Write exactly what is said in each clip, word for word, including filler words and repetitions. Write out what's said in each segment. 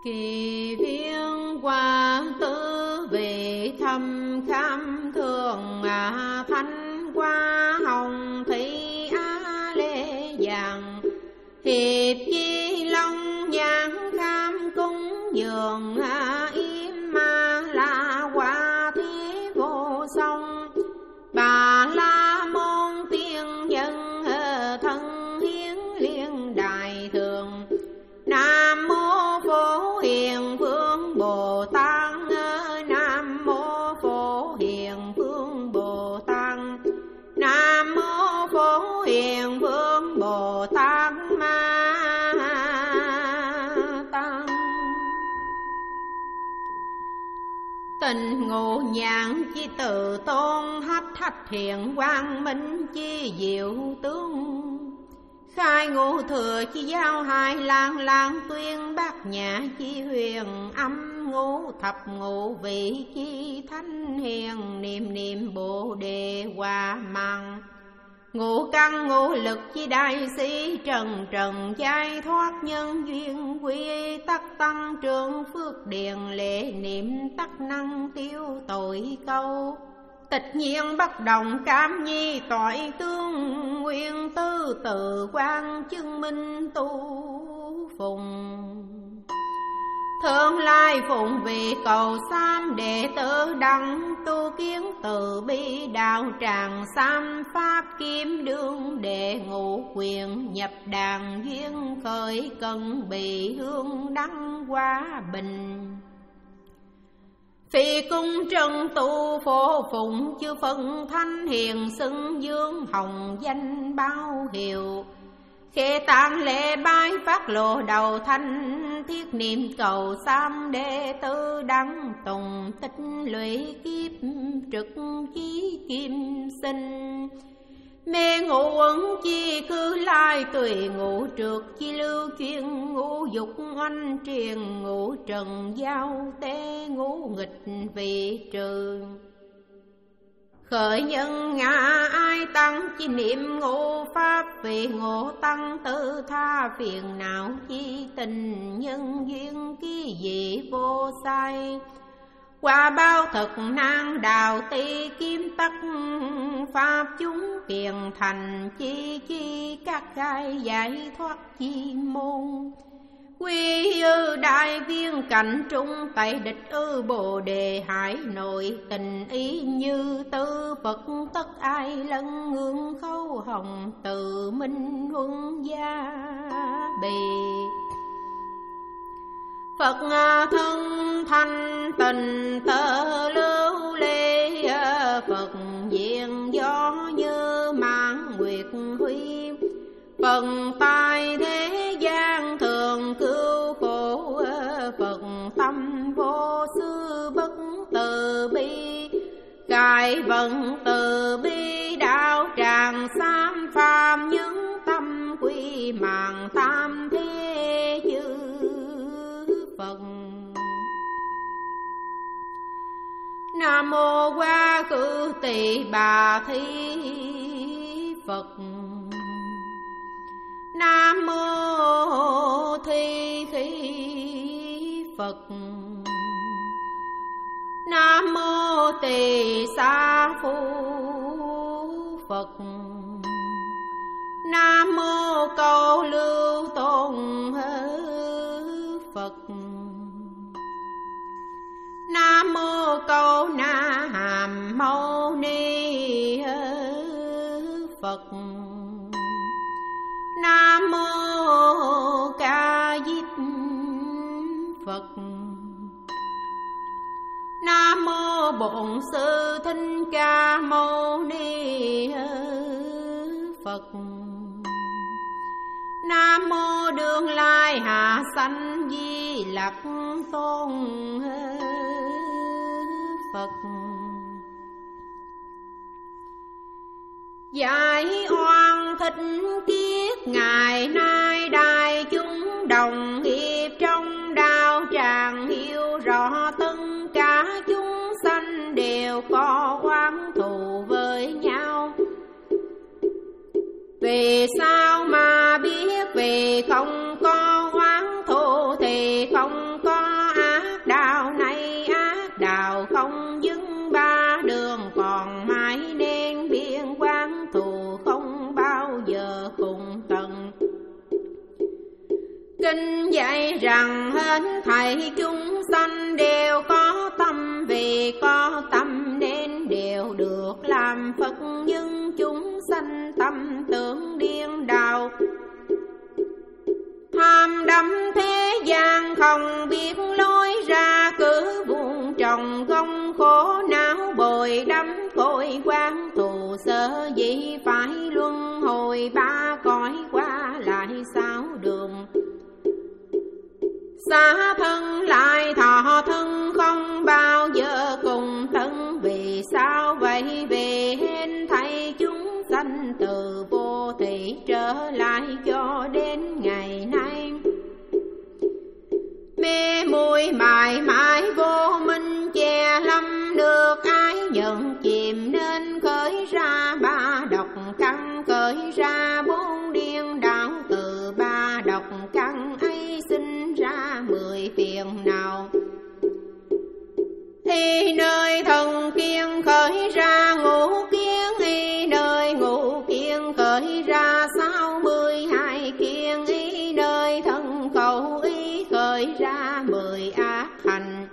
Kỳ viên qua tứ vị thâm kham thường mà thanh qua hồng thủy á lê vàng hiệp chi long nhãn kham cung dường im ma la qua thế vô song bà la môn tiên nhân thân hiến liên đại thường nam mô phổ hiền vương bồ tát nam mô phổ hiền vương bồ tát nam mô phổ hiền vương bồ tát ma tăng. Tình ngộ nhãn chi tự tôn hách thách thiện quang minh chi diệu tướng khai ngũ thừa chi giao hai lang lang tuyên bát nhã chi huyền âm ngũ thập ngũ vị chi thánh hiền niệm niệm bồ đề hòa măng ngũ căn ngũ lực chi đại sĩ trần trần giai thoát nhân duyên quy tắc tăng trưởng phước điền lệ niệm tắc năng tiêu tội câu tịch nhiên bất động cam nhi toại tương nguyên tư tự quan chứng minh tu phùng thượng lai phụng vị cầu sam đệ tử đăng tu kiến từ bi đạo tràng sam pháp kim đương đệ ngũ quyền nhập đàn duyên khởi cần bị hương đăng hoa bình phi cung trần tu phổ phụng chư phân thanh hiền xưng dương hồng danh bao hiệu khê tạng lễ bái phát lộ đầu thanh thiết niệm cầu sam đệ tử đăng tùng tích lũy kiếp trực chí kim sinh mê ngũ uẩn chi cư lai tùy ngũ trượt chi lưu chuyên ngũ dục oanh triền ngũ trần giao tế ngũ nghịch vị trừ khởi nhân ngã ai tăng chi niệm ngũ pháp vì ngộ tăng tự tha phiền não chi tình nhân duyên ký dị vô sai qua bao thực nan đào ti kim tắc pháp chúng kiền thành chi chi các gai giải thoát chi môn quy ư đại viên cảnh trung tại địch ư bồ đề hải nội tình ý như tư phật tất ai lân ngưỡng khâu hồng tự minh huân gia bì Phật thân thanh tình tơ lưu lê Phật diện gió như mãn nguyệt huy Phần tài thế gian thường cứu khổ Phật tâm vô sư bất từ bi Cải vận từ bi đạo tràng sam phàm những tâm quy mạng tam thế chư Phật. Nam mô Quá Cư Tỳ Bà Thí Phật. Nam mô Thi Khí Phật. Nam mô Tỳ Xá Phu Phật. Nam mô Câu Lưu Tôn Phật. Nam mô Câu Na Hàm Mâu Ni Phật. Nam mô Ca Diếp Phật. Nam mô Bổn Sư Thích Ca Mâu Ni Phật. Nam mô Đương Lai Hạ Sanh Di Lặc Tôn Phật. Giải oan thích kiết ngày nay đại chúng đồng nghiệp trong đạo tràng hiểu rõ tất cả chúng sanh đều có oán thù với nhau. Vì sao mà biết vì không có oán thù thì không có đạo không dứt ba đường, còn mãi nên biên quan thù không bao giờ cùng tận. Kinh dạy rằng hết thảy chúng sanh đều có tâm, vì có tâm nên đều được làm Phật, nhưng chúng sanh tâm tưởng điên đảo. Tham đắm thế gian không biết lối ra, cứ vuông trồng gông khổ não bồi đắm cội quan thù, sở dĩ phải luân hồi ba cõi qua lại sáu đường. Xa thân lại thọ thân không bao giờ cùng thân, vì sao vậy? Vì hết thảy chúng sanh từ vô thị trở lại cho đến ngày nay. Mê muội mãi mãi vô minh che lắm, được ai nhận chìm nên khởi ra ba độc căn, khởi ra bốn điên đảo. Từ ba độc căn ấy sinh ra mười phiền nào. Y nơi thần kiên khởi ra ngũ kiến, y nơi ngũ kiến khởi ra sáu mươi hai kiên, y nơi thân khẩu y khởi ra mười ác hành.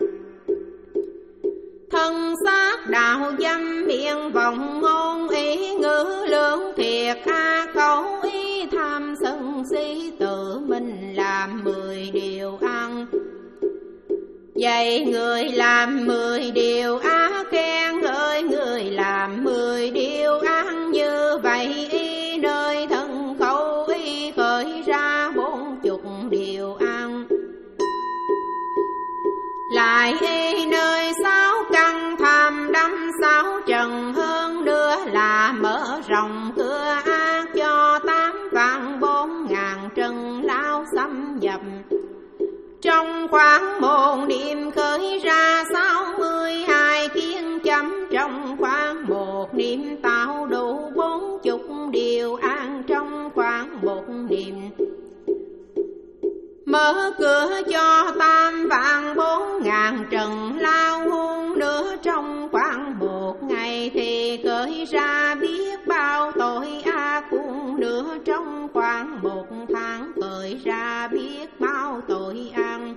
Thân xác đạo dâm miệng vọng ngôn, ý ngữ lưỡng thiệt a khẩu, ý tham sân si tự mình làm mười điều ăn. Dạy người làm mười điều ác, khen ngợi người làm mười điều ác. Như vậy y nơi thân khẩu y khởi ra bốn chục điều ăn. Lại y nơi sáu căn tham đắm sáu trần, hơn nữa là mở rộng cửa ác cho tám vạn bốn ngàn trần lao xâm nhập. Trong khoảng một niệm khởi ra sáu mươi hai kiến chấm, trong khoảng một niệm tạo đủ bốn chục điều an. Trong khoảng một niệm mở cửa cho tam vạn bốn ngàn trần lao, hôn nữa trong khoảng một ngày thì khởi ra biết bao tội ác. Cuốn nữa trong khoảng một tháng khởi ra biết bao tội ăn.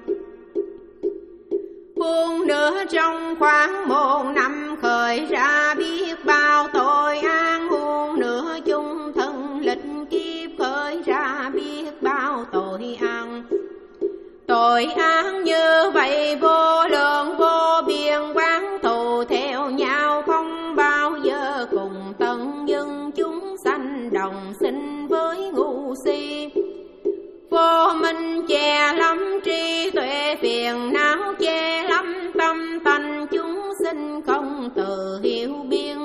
Cuốn nữa trong khoảng một năm khởi ra biết bao tội an. Cuốn nữa chung thân lịch kiếp khởi ra biết bao tội ăn. Tội ác như vậy vô lượng vô biên, quán thù theo nhau không bao giờ cùng tận, nhưng chúng sanh đồng sinh với ngu si. Vô minh che lắm trí tuệ, phiền não che lắm tâm tánh, chúng sinh không tự hiểu biên.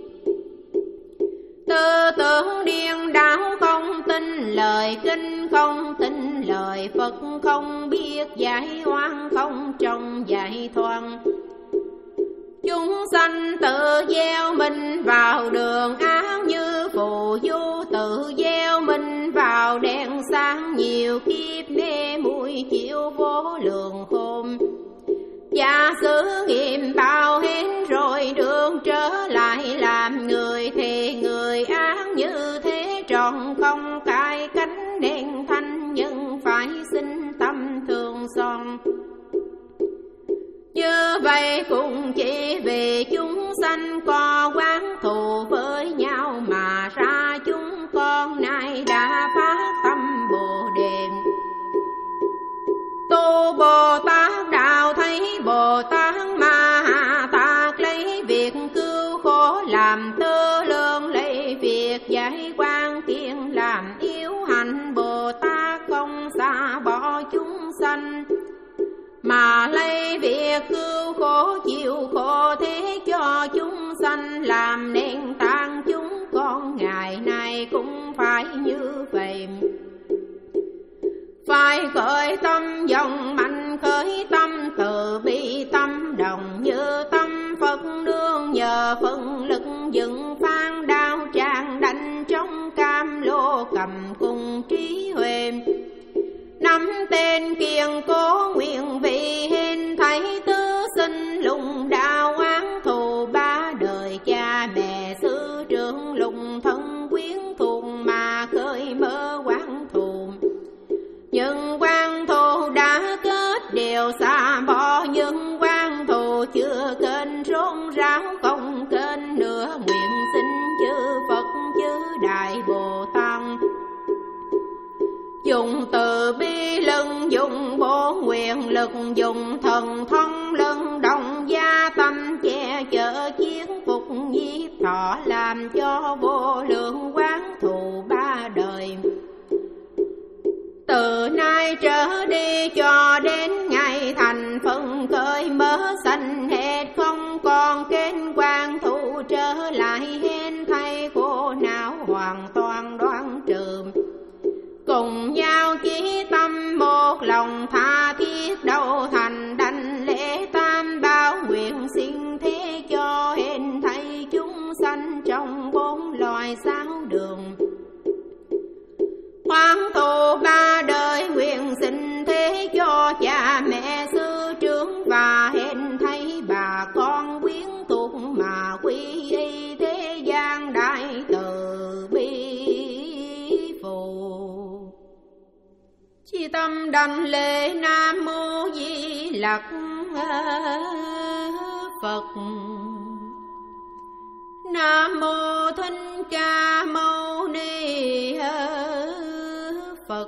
Tư tưởng điên đảo không tin lời kinh, không tin lời Phật, không biết giải oan, không trong giải thoát. Chúng sanh tự gieo mình vào đường ác, như phù du tự gieo mình vào đèn sáng. Nhiều kiếp mê muội chịu vô lượng khôn, giả sử nghiệm bao hết rồi đường trở lại làm người. Thì người ác như thế trọn không cải cánh, nên thanh nhân phải sinh tâm thương son. Như vậy cũng chỉ vì chúng sanh có quán thù với nhau, mà ra chúng con nay đã phát tâm Bồ Đề. Tu Bồ Tát đạo thấy Bồ Tát Ma Tát, lấy việc cứu khổ làm tư lương, lấy việc giải quan tiên làm yếu hành. Bồ Tát không xa bỏ chúng sanh, mà lấy việc cứu khổ chịu khổ thế cho chúng sanh, làm nền tảng chúng con ngày nay cũng phải như vậy. Phải khởi tâm dòng mạnh, khởi tâm từ bi, tâm đồng như tâm Phật nương. Nhờ phân lực dựng phan đao tràng đánh, trong cam lô cầm cùng trí huệ. Nắm tên kiên cố nguyện vị, hình thấy tứ sinh lùng chưa kênh rôn ráo không kênh nữa, nguyện xin chư Phật chư Đại Bồ Tát dùng từ bi lưng, dùng bổ nguyện lực, dùng thần thông lưng đồng gia tâm che chở chiến phục nhiếp thọ, làm cho vô lượng quán thù ba đời. Từ nay trở đi cho đến ngày thành phân cơi mớ sanh hết, không còn kênh quan thù trở lại hết, thay khổ não hoàn toàn đoán trừ. Cùng nhau chí tâm một lòng tha thiết, đầu thành đảnh lễ tam bảo, nguyện xin thế cho hên thay chúng sanh trong bốn loài sáu đường. Hoan thù ba đời nguyện xin thế cho cha mẹ sư trưởng, và hên thay bà con quyến thuộc mà quy y thế gian đại từ bi phù. Chi tâm đảnh lễ Nam Mô Di Lặc Phật. Nam Mô Thích Ca Mâu Ni Phật.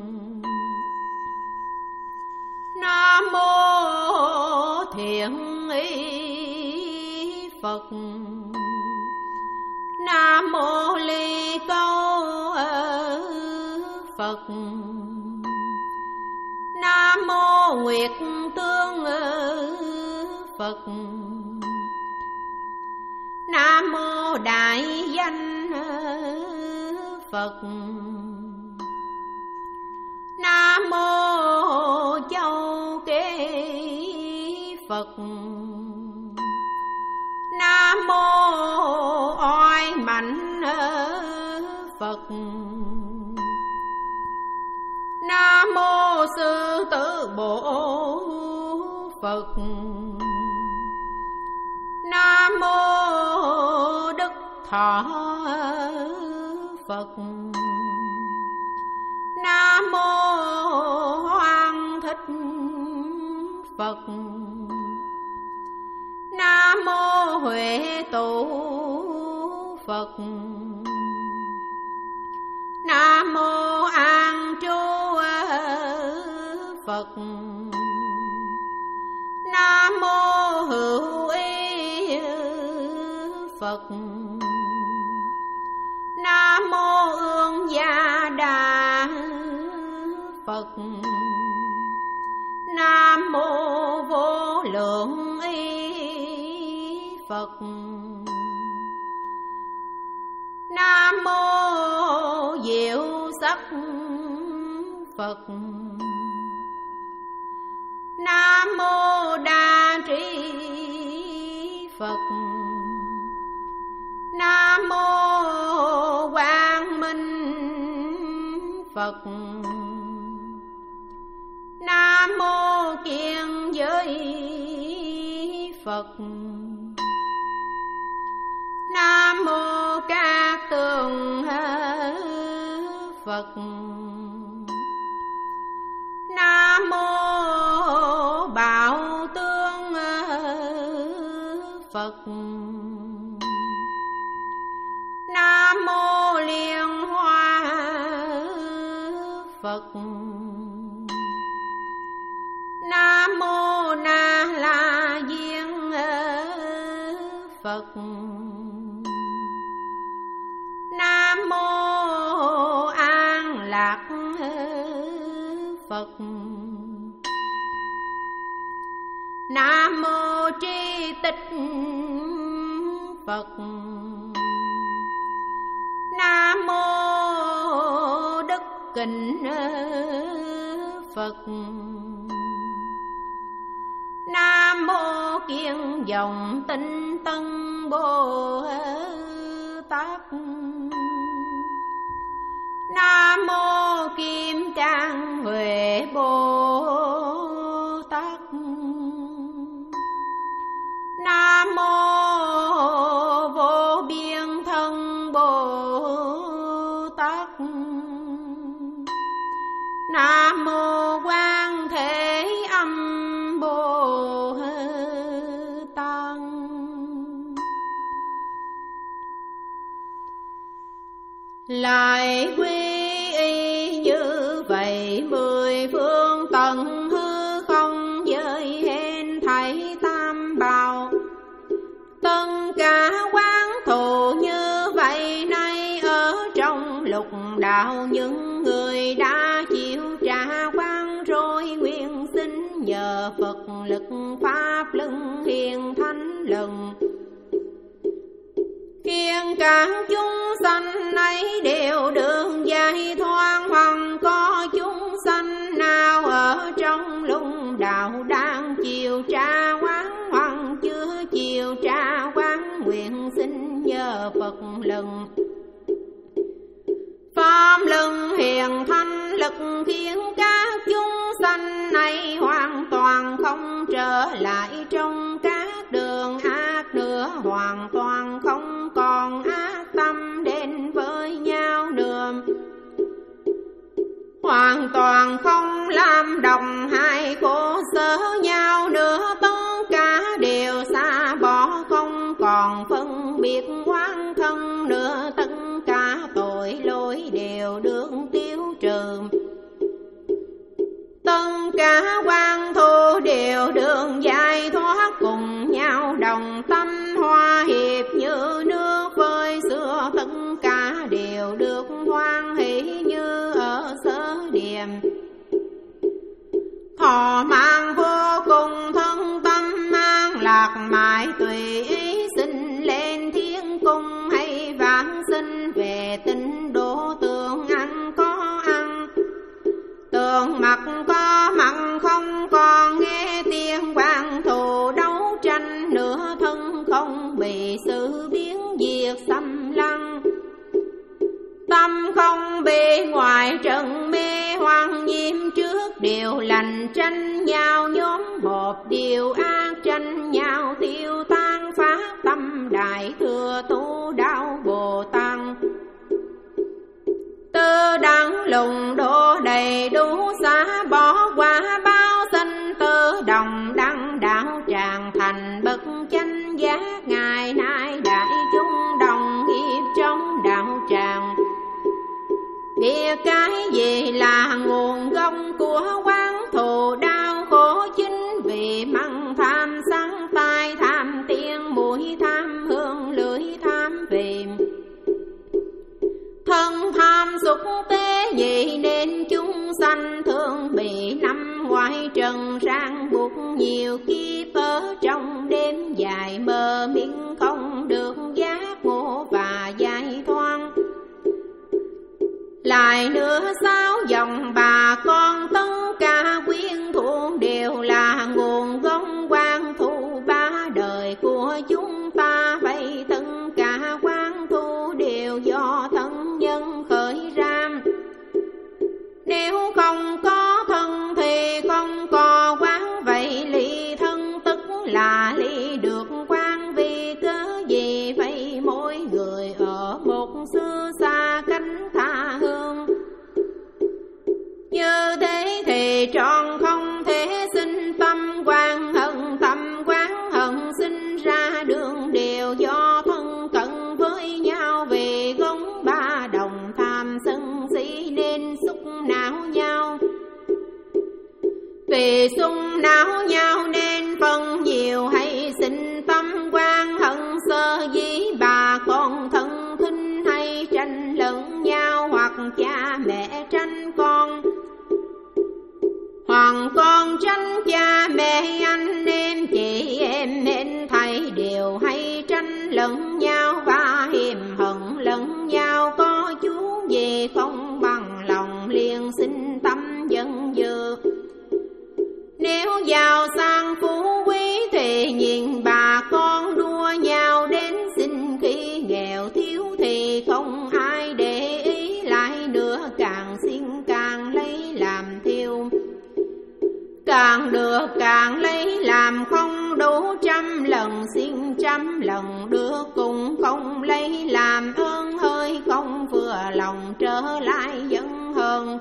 Nam Mô Thiện Ý Phật. Nam Mô Ly Câu Phật. Nam Mô Nguyệt Tương Phật. Nam Mô Đại Danh Phật. Nam Mô Châu Kế Phật. Nam Mô Oai Mạnh Phật. Nam Mô Sư Tử Bổ Phật. Nam Mô Đức Thọ Phật. Nam Mô Hoan Thích Phật. Nam Mô Huệ Tụ Phật. Nam Mô An Trú Phật. Nam Mô Hữu Ý Phật. Nam Mô Ương Gia Đà Phật. Nam Mô Vô Lượng Ý Phật. Nam Mô Diệu Sắc Phật. Nam Mô Đa Trí Phật. Nam Mô Quang Minh Phật. Nam Mô Kiên Giới Phật. Nam Mô Các Tường Phật. Nam Mô Bảo Tương Phật. Nam Mô Liên Hoa Phật. Nam Mô Na La Diên Phật. Nam Mô An Lạc Phật. Nam Mô Tri Tích Phật. Nam Mô Đức Kính Phật. Nam Mô Kiên Dòng Tinh Tân Bồ Tát. Nam Mô Kim Cang Huệ Bồ Tát. Nam Mô Vô Biên Thân Bồ Tát. Nam Mô Quan Thế Âm Bồ lại quy y như vậy mười phương tận hư không giới hên thảy tam bảo. Tất cả quán thù như vậy nay ở trong lục đạo, những người đã chịu trả quán rồi nguyện xin nhờ Phật lực pháp lưng hiền thánh lần, khiến cả chúng sanh ấy đều đường giải thoát. Hoặc có chúng sanh nào ở trong lục đạo đang chịu trả quán hoặc chưa chịu trả quán, nguyện xin nhờ Phật lần pháp lưng hiền thanh lực, khiến các chúng sanh này hoàn toàn không trở lại trong các đường ác nữa, hoàn toàn không còn ác tâm đến với nhau nữa, hoàn toàn không làm đồng hai khổ sở nhau nữa. Tất cả đều xa bỏ, không còn phân biệt oán thân nữa, tất cả tội lỗi đều được tiêu trừ, tất cả oan thù đều được giải thoát, cùng nhau đồng tâm hòa hiệp như nước vơi xưa, tất cả đều được hoan hỷ như ở sở điềm. Thọ mang vô cùng thân tâm an lạc mãi tùy ý, sinh lên thiên cung hay vãng sinh về tinh độ, tường ăn có ăn, tường mặt có mặt, không còn nghe tiếng quan thù đấu tranh nữa, thân không bị sự biến diệt xâm lăng, tâm không bị ngoại trần mê hoang nhiễm trước, điều lành tranh nhau nhóm họp, điều ác tranh nhau tiêu tan, phát tâm đại thừa tu đạo Bồ Tát, tư đẳng lùng độ đầy đủ, xả bỏ qua bao sinh tư đồng đăng đạo tràng, thành bậc chánh giác ngày nay đại chúng đồng nghiệp trong đạo tràng. Biết cái gì là nguồn gốc của quán thù đau khổ, chính vì măng tham sáng tai, tham tiếng mũi, tham hương lưỡi, tham vì thân tham xúc tế nhị, nên chúng sanh thường bị năm ngoại trần ràng buộc nhiều kiếp, ở trong đêm dài mơ miệng không được giác ngộ và giải thoát. Lại nữa sáu dòng bà con tất cả quyến thuộc đều là nguồn gốc quan thù ba đời của chúng ta, vậy tất cả quan thù đều do thân nhân khởi ra. Nếu không có thân thì không có quán, vậy ly thân tức là ly được quan, vì cớ gì vậy mỗi người ở một xứ xa cánh tha hương. Như thế thì trọn không thể sinh tâm quan hận, tâm quán hận sinh ra đường đều do thân cận với nhau, vì gốc ba đồng tham sân si nên xúc não nhau, vì xung não nhau nên phân nhiều hay sinh tâm quan hận. Sơ dĩ bà con thân khinh hay tranh lẫn nhau, hoặc cha mẹ tranh con, hoặc con tranh cha mẹ, anh em chị em nên thầy đều hay tranh lẫn nhau và hiềm hận lẫn nhau. Có chú gì không bằng lòng liền sinh tâm giận dữ, nếu giàu sang phú quý thì nhìn bà con đua nhau đến xin, khi nghèo thiếu thì không ai để ý, lại nữa càng xin càng lấy làm thiêu, càng được càng lấy làm không đủ, trăm lần xin trăm lần được cũng không lấy làm, ơn hơi không vừa lòng trở lại giận hờn.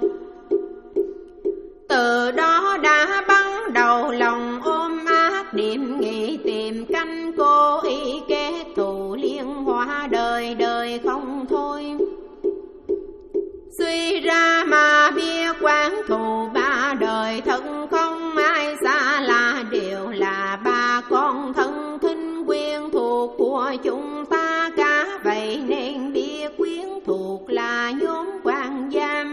Từ đó đã bắt đầu lòng ôm ác niệm nghĩ, tìm canh cố ý kết thù liên hoa đời đời không thôi. Suy ra mà biết quán thù ba đời thân không ai xa là đều là ba con thân thinh quyến thuộc của chúng ta cả. Vậy nên biết quyến thuộc là nhóm quan giam.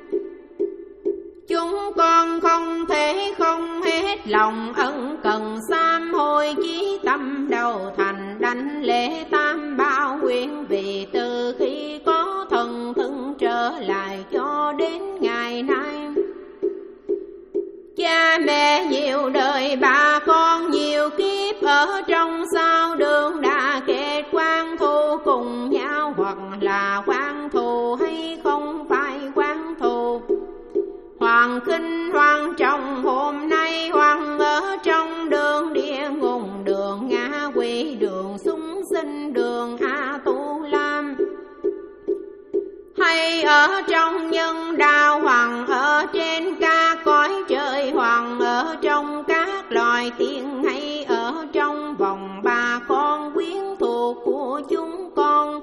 Chúng con không thể không hết lòng ân cần sám hối, chí tâm đầu thành đảnh lễ tam bảo nguyện. Vì từ khi có thần thân trở lại cho đến ngày nay, cha mẹ nhiều đời ba con nhiều kiếp ở trong sao đường đã kết quan thù cùng nhau, hoặc là quan thù hay không phải quan thù. Hoàng khinh hoàng trọng hôm nay hoàng ở trong đường địa ngục, đường ngạ quỷ, đường súng sinh, đường A Tu Lam. Hay ở trong nhân đạo hoàng ở trên ca cõi trời, hoàng ở trong các loài tiên, hay ở trong vòng ba con quyến thuộc của chúng con.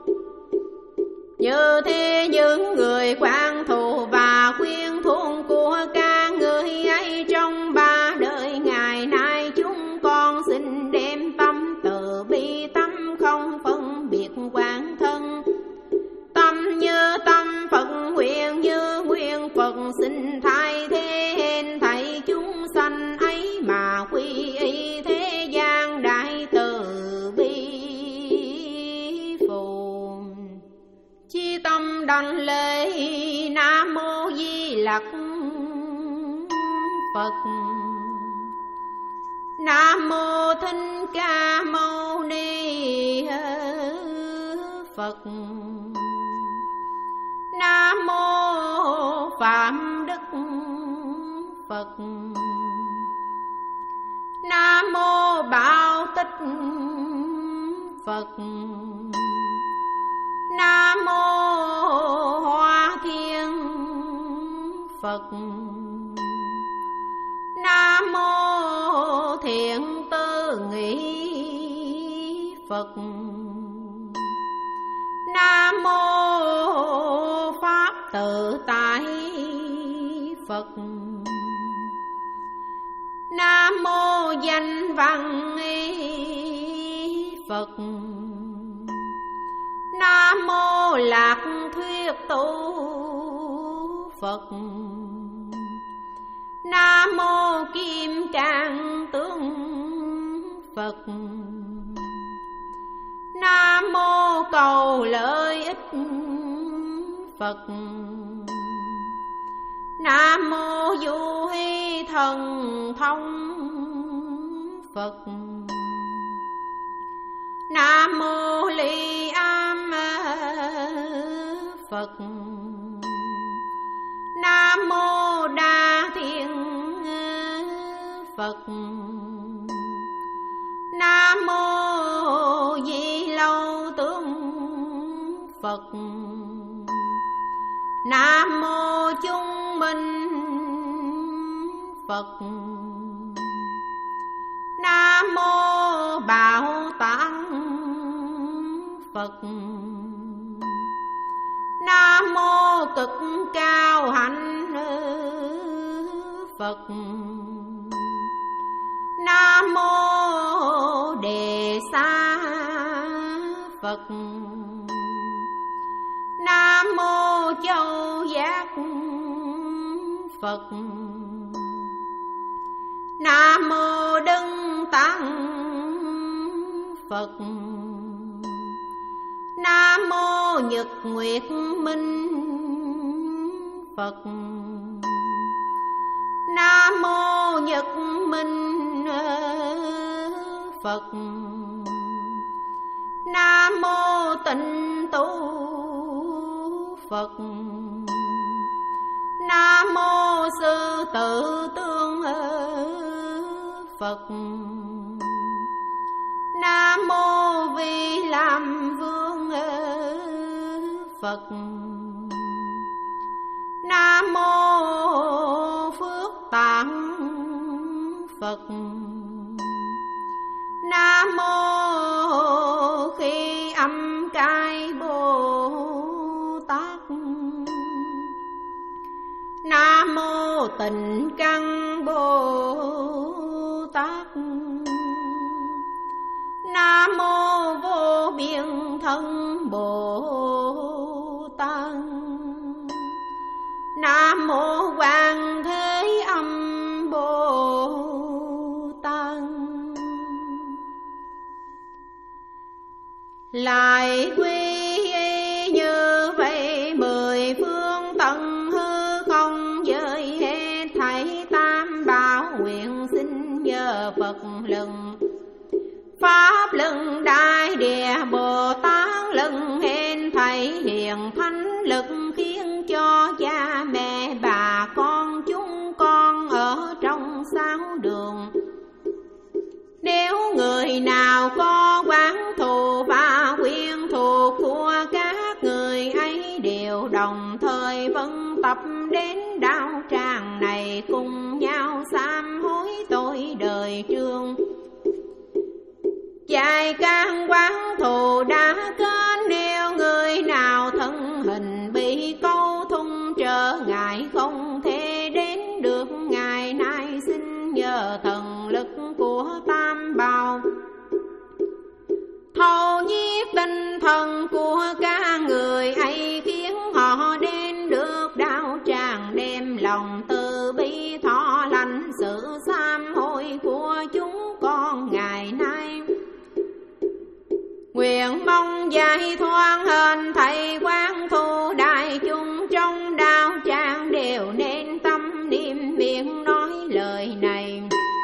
Như thế những người quan thù và quyến thuộc của các người ấy trong ba đời ngày nay, chúng con xin đem tâm từ bi, tâm không phân biệt quan thân. Tâm như tâm Phật nguyện, như nguyện Phật xin thay thế hết thảy chúng sanh ấy mà quy y thế gian đại từ bi phù. Chi tâm đảnh lễ Nam Mô Di Lặc Phật. Nam Mô Thích Ca Mâu Ni Phật. Nam Mô Phạm Đức Phật. Nam Mô Bảo Tích Phật. Nam Mô Hoa Thiên Phật. Nam Mô Thiện Tư Nghị Phật. Nam Mô Pháp Tự Tại Phật. Nam Mô Danh Văn Phật. Nam Mô Lạc Thuyết Tu Phật. Nam Mô Kim Cang Tướng Phật. Nam Mô Cầu Lợi Ích Phật. Nam Mô Du Hy Thần Thông Phật. Nam Mô Ly Am Phật. Nam Mô Đa Thiên Phật. Nam Mô Di Lâu Tướng Phật. Nam Mô Trung Minh Phật. Nam Mô Bảo Tạng Phật. Nam Mô Cực Cao Hạnh Phật. Nam Mô Đề Sa Phật. Nam Mô Châu Giác Phật. Nam Mô Đức Tăng Phật. Nam Mô Nhật Nguyệt Minh Phật. Nam Mô Nhật Minh Phật. Nam Mô Tịnh Tu Phật. Nam Mô Sư Tự Tương Phật. Nam Mô Vi Lam Vương Phật. Nam Mô Phước Tạng Phật. Nam Mô Khi Âm Cai Bồ Tát tình căn Bồ Tát. Nam mô vô biên thân Bồ Tát. Nam mô Quan Thế Âm Bồ Tát. Lại quy y như vậy mười phương tận hư không, với hết thảy tam bảo nguyện xin nhờ Phật lừng Pháp lừng Đại Địa Bồ Tát lừng hên thảy hiền thánh lực, khiến cho cha mẹ bà con chúng con ở trong sáu đường. Nếu người nào có oán thù và quyến thuộc của các người ấy đều đồng thời vân tập đến đạo tràng này, cùng nhau sám hối tội đời trường. Dài can quán thù đã kết, nếu người nào thân hình bị câu thung trở ngại không thể đến được, ngày nay xin nhờ thần lực của tam bảo thâu nhiếp tinh thần của các người ấy, khiến họ đến được đạo tràng, đem lòng từ bi thọ lãnh sự sám hối của chúng con ngày nay. Nguyện mong giải thoát hên thầy quán thù đại chúng trong đạo tràng đều nên tâm niệm miệng nói lời này.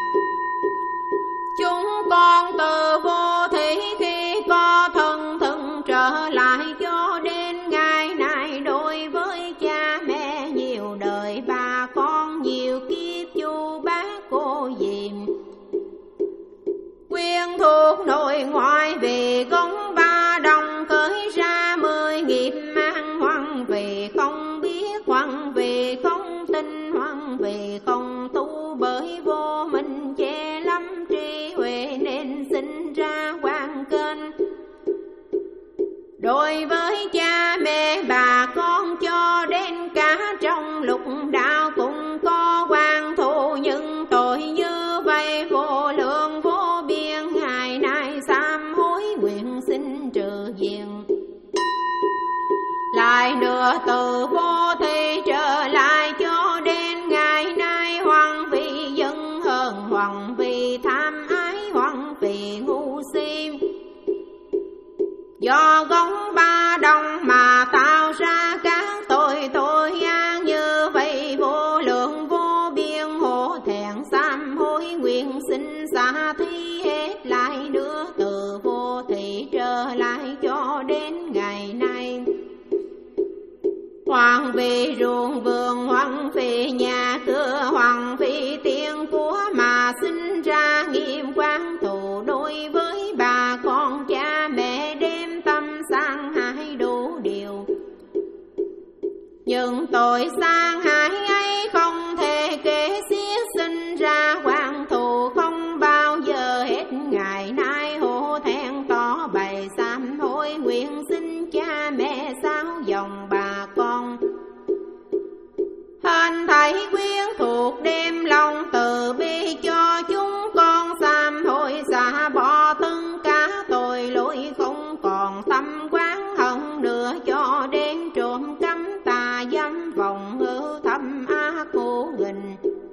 Chúng con từ vô thủy khi có thân thân trở lại, cho đến ngày nay đối với cha mẹ nhiều đời bà con nhiều kiếp chu bác cô dì quyên thuộc nội ngoại, vì gống ba đồng khởi ra mười nghiệp mang hoằng, vì không biết hoằng, vì không tin hoằng, vì không tu bởi vô minh che lắm trí huệ nên sinh ra quan kênh. Đối với cha mẹ bà con cho đến cả trong lục đạo cũng có oan thù, nhưng tội như vậy vô lượng vô biên, ngày nay sám hối nguyện xin trừ diện. Lại nữa từ vô thủy trở lại cho đến ngày nay, hoằng vì dân hờn, hoằng vì tham ái, hoằng vì ngu si, do gống ba đồng mà tạo ra các tội tội ác như vậy vô lượng vô biên, hổ thẹn sám hối nguyện xin xả thi hết, lại đưa từ vô thủy trở lại cho đến ngày nay. Hoàng vì ruộng vườn, hoàng vì nhà cửa, hoàng vì tiền của mà sinh ra nghiêm quan thù đối với bà con cha mẹ, đem tâm sang hại đủ điều. Nhưng tội sang hại ấy không thể kể xiết, sinh ra quan thù không bao giờ hết, ngày nay hổ thẹn tỏ bày sám hối nguyện xin cha mẹ sáu dòng bà con. Hên thảy quyến thuộc đem lòng từ bi cho chúng con sám hối xả bỏ tất cả tội lỗi, không còn tâm quán hận nữa, cho đến trộm cắp tà dâm vọng ngữ thâm ác vô hình.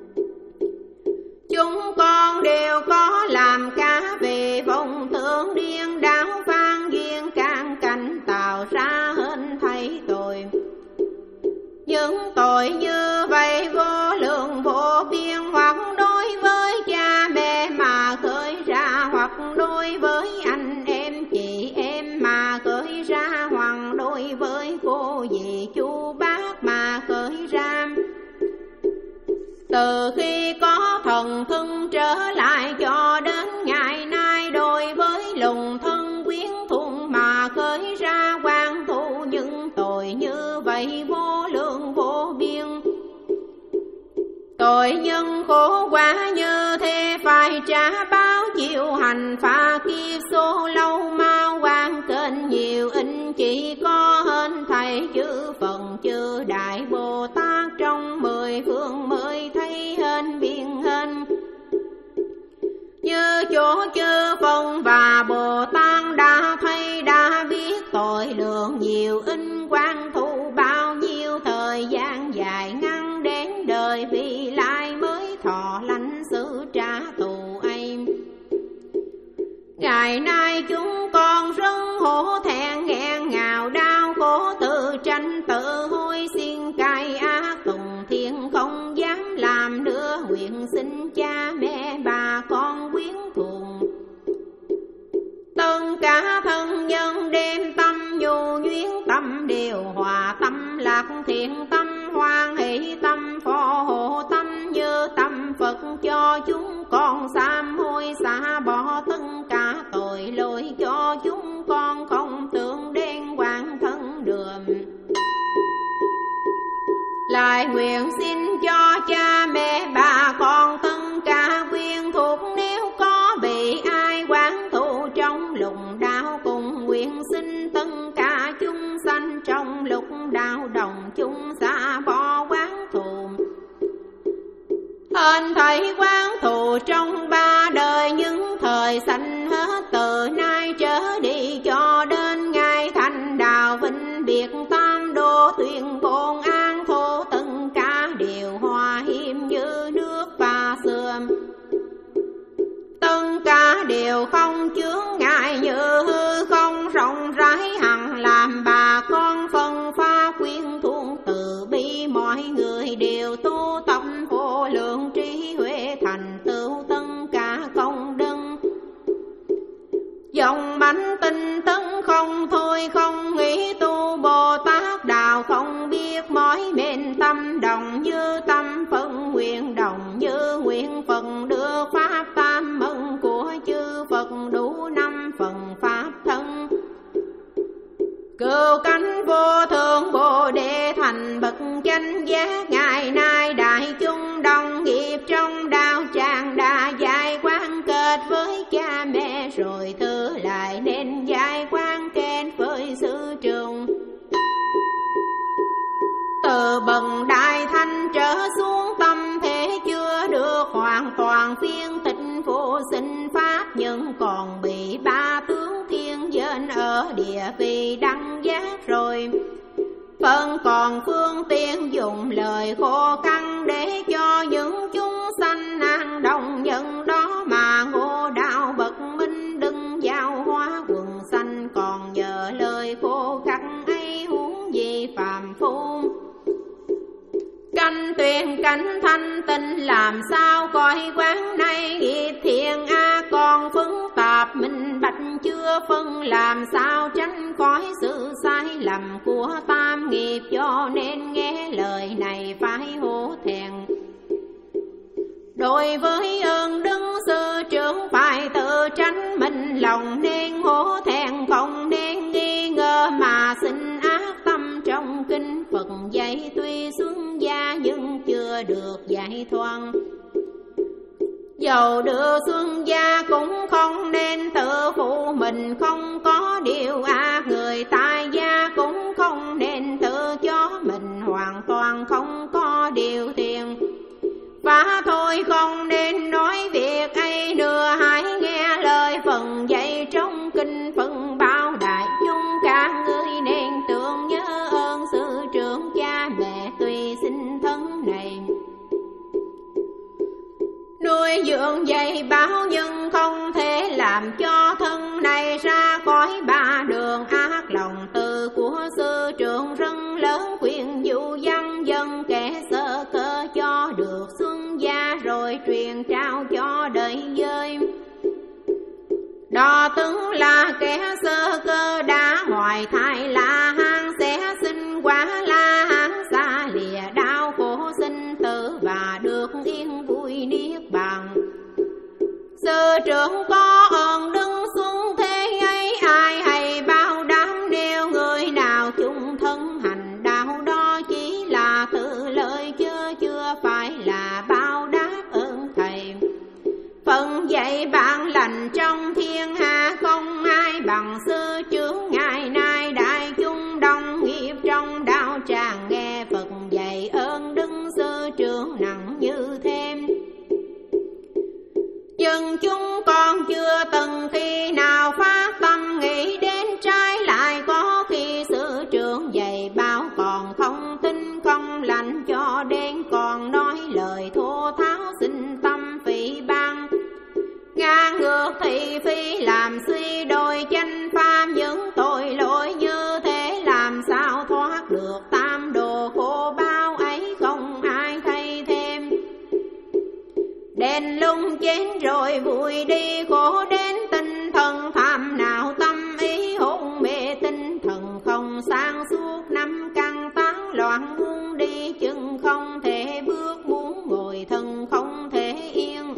Chúng con đều có làm cả vì vọng tưởng điên đảo phan duyên can cảnh, tạo ra hên thảy tội. Những tội như vậy vô lượng vô biên, hoặc đối với cha mẹ mà khởi ra, hoặc đối với anh em chị em mà khởi ra, hoặc đối với cô dì chú bác mà khởi ra. Từ khi có thần thân trở lại cho đến ngày nay, đối với lùng thân quyến thuận mà khởi ra quan thù, những tội như vậy vô lượng vô biên. Tội nhân khổ quá như thế phải trả báo chịu hành phạt kiếp số lâu mau, quan kênh nhiều in chỉ có hên thầy chữ phần chữ Đại Bồ Tát trong mười phương mới phân và Bồ Tát đã thấy đã biết tội lượng nhiều in quan thù bao nhiêu thời gian dài ngắn đến đời vì lai mới thọ lãnh sự trả thù ấy. Ngày nay chúng con rất hổ thẹn nghẹn ngào đau khổ tự tranh tự hối xin cai ác tùng thiên không dám làm nữa nguyện xin cha mẹ bà con quyến thuồng tất cả thân nhân đêm tâm nhu nhuyễn tâm điều hòa tâm lạc thiện tâm hoan hỷ tâm phò hộ tâm như tâm Phật cho chúng con sám hối xả bỏ tất cả tội lỗi cho chúng con không tưởng đến hoàn thân đường. Lại nguyện xin cho cha mẹ bà con tất cả quyến thuộc nếu có bị ai oán thù trong lúc đau cùng nguyện xin tất cả chúng sanh trong lúc đau đồng chúng xả bỏ oán thù. Hên thảy oán thù trong ba đời những thời sanh hết từ nay trở đi cho đến ngày thành đạo vĩnh biệt tam đô tuyên bôn an thổ tất cả điều hòa hiểm như nước và sương. Tất cả đều không chướng ngại như hư không rộng rãi hằng làm bà con phân pha quyến thuông từ bi mọi người đều tu tập vô lượng trí huệ thành tựu tất cả công đức. Dòng bánh tinh tấn không thôi không nghĩ tu Bồ Tát đạo không biết mỏi mệt tâm đồng như tâm phân nguyện đồng như nguyện Phật đưa pháp tam mừng của chư Phật đủ năm phần pháp thân. Cửu cánh vô thượng Bồ Đề thành bậc chánh giác ngày nay đại chúng đồng nghiệp trong đạo tràng đã giải quan kết với cha mẹ rồi thứ lại nên giải quan kết với sư trường. Từ bậc đại thanh trở xuống tâm thế chưa được hoàn toàn phiên tịnh vô sinh pháp nhưng còn bị ba tướng thiên dân ở địa vị đăng giác rồi. Phân còn phương tiện dùng lời khô căng để cho những chúng sanh an đồng nhận đó mà ngộ đạo bậc minh đừng giao hóa quần sanh còn nhờ lời khô khắc ấy huống gì phàm phu. Canh tuyên cánh thanh tinh làm sao coi quán này nghiệp thiện a còn phức tạp minh bạch chưa phân làm sao tránh khỏi sự sai lầm của tam nghiệp cho nên nghe lời này phải hổ thẹn. Đối với ơn đức sư trưởng phải tự tránh mình lòng nên hổ thẹn không nên nghi ngờ mà xin ác tâm trong kinh Phật dạy tuy xuất gia nhưng chưa được giải thoát. Dầu được xuất gia cũng không nên tự phụ mình không có điều ác người tại gia cũng không nên tự cho mình hoàn toàn không có điều thiện. Và thôi không nên nói việc ấy nữa hãy nghe lời phần dạy trong kinh phần bao đại chúng cả người nên tưởng nhớ ơn sư trưởng cha mẹ tùy sinh thân này. Nuôi dưỡng dạy báo nhưng không thể làm cho thân này ra khỏi ba đường ác lòng từ của sư trưởng rất lớn khuyên dụ dân dân kẻ sơ cơ cho được xuân gia rồi truyền trao cho đời giới. Đó tướng là kẻ sơ cơ đã hoài thai La Hán sẽ sinh quả La Hán xa lìa đau khổ sinh tử và được yên vui niết bàn. Sư trưởng có ơn đứng xuống thế ấy ai hay bao đám nếu người nào chung thân hành đạo đó chỉ là tự lợi chứ chưa phải là bao đáp ơn thầy. Phần dạy bạn lành trong thiên hạ không ai bằng sư trưởng ngày nay đại chúng đồng nghiệp trong đạo tràng nghe Phật dạy ơn đức sư trưởng nặng như thêm. Nhưng chúng con chưa từng khi chánh pháp những tội lỗi như thế, làm sao thoát được tam đồ khổ bao ấy, không ai thay thêm. Đèn lung chết rồi vùi đi, khổ đến tinh thần tham nào tâm ý, hôn mê tinh thần không sáng suốt, năm căn tán loạn muốn đi chừng không thể bước, muốn ngồi thân không thể yên.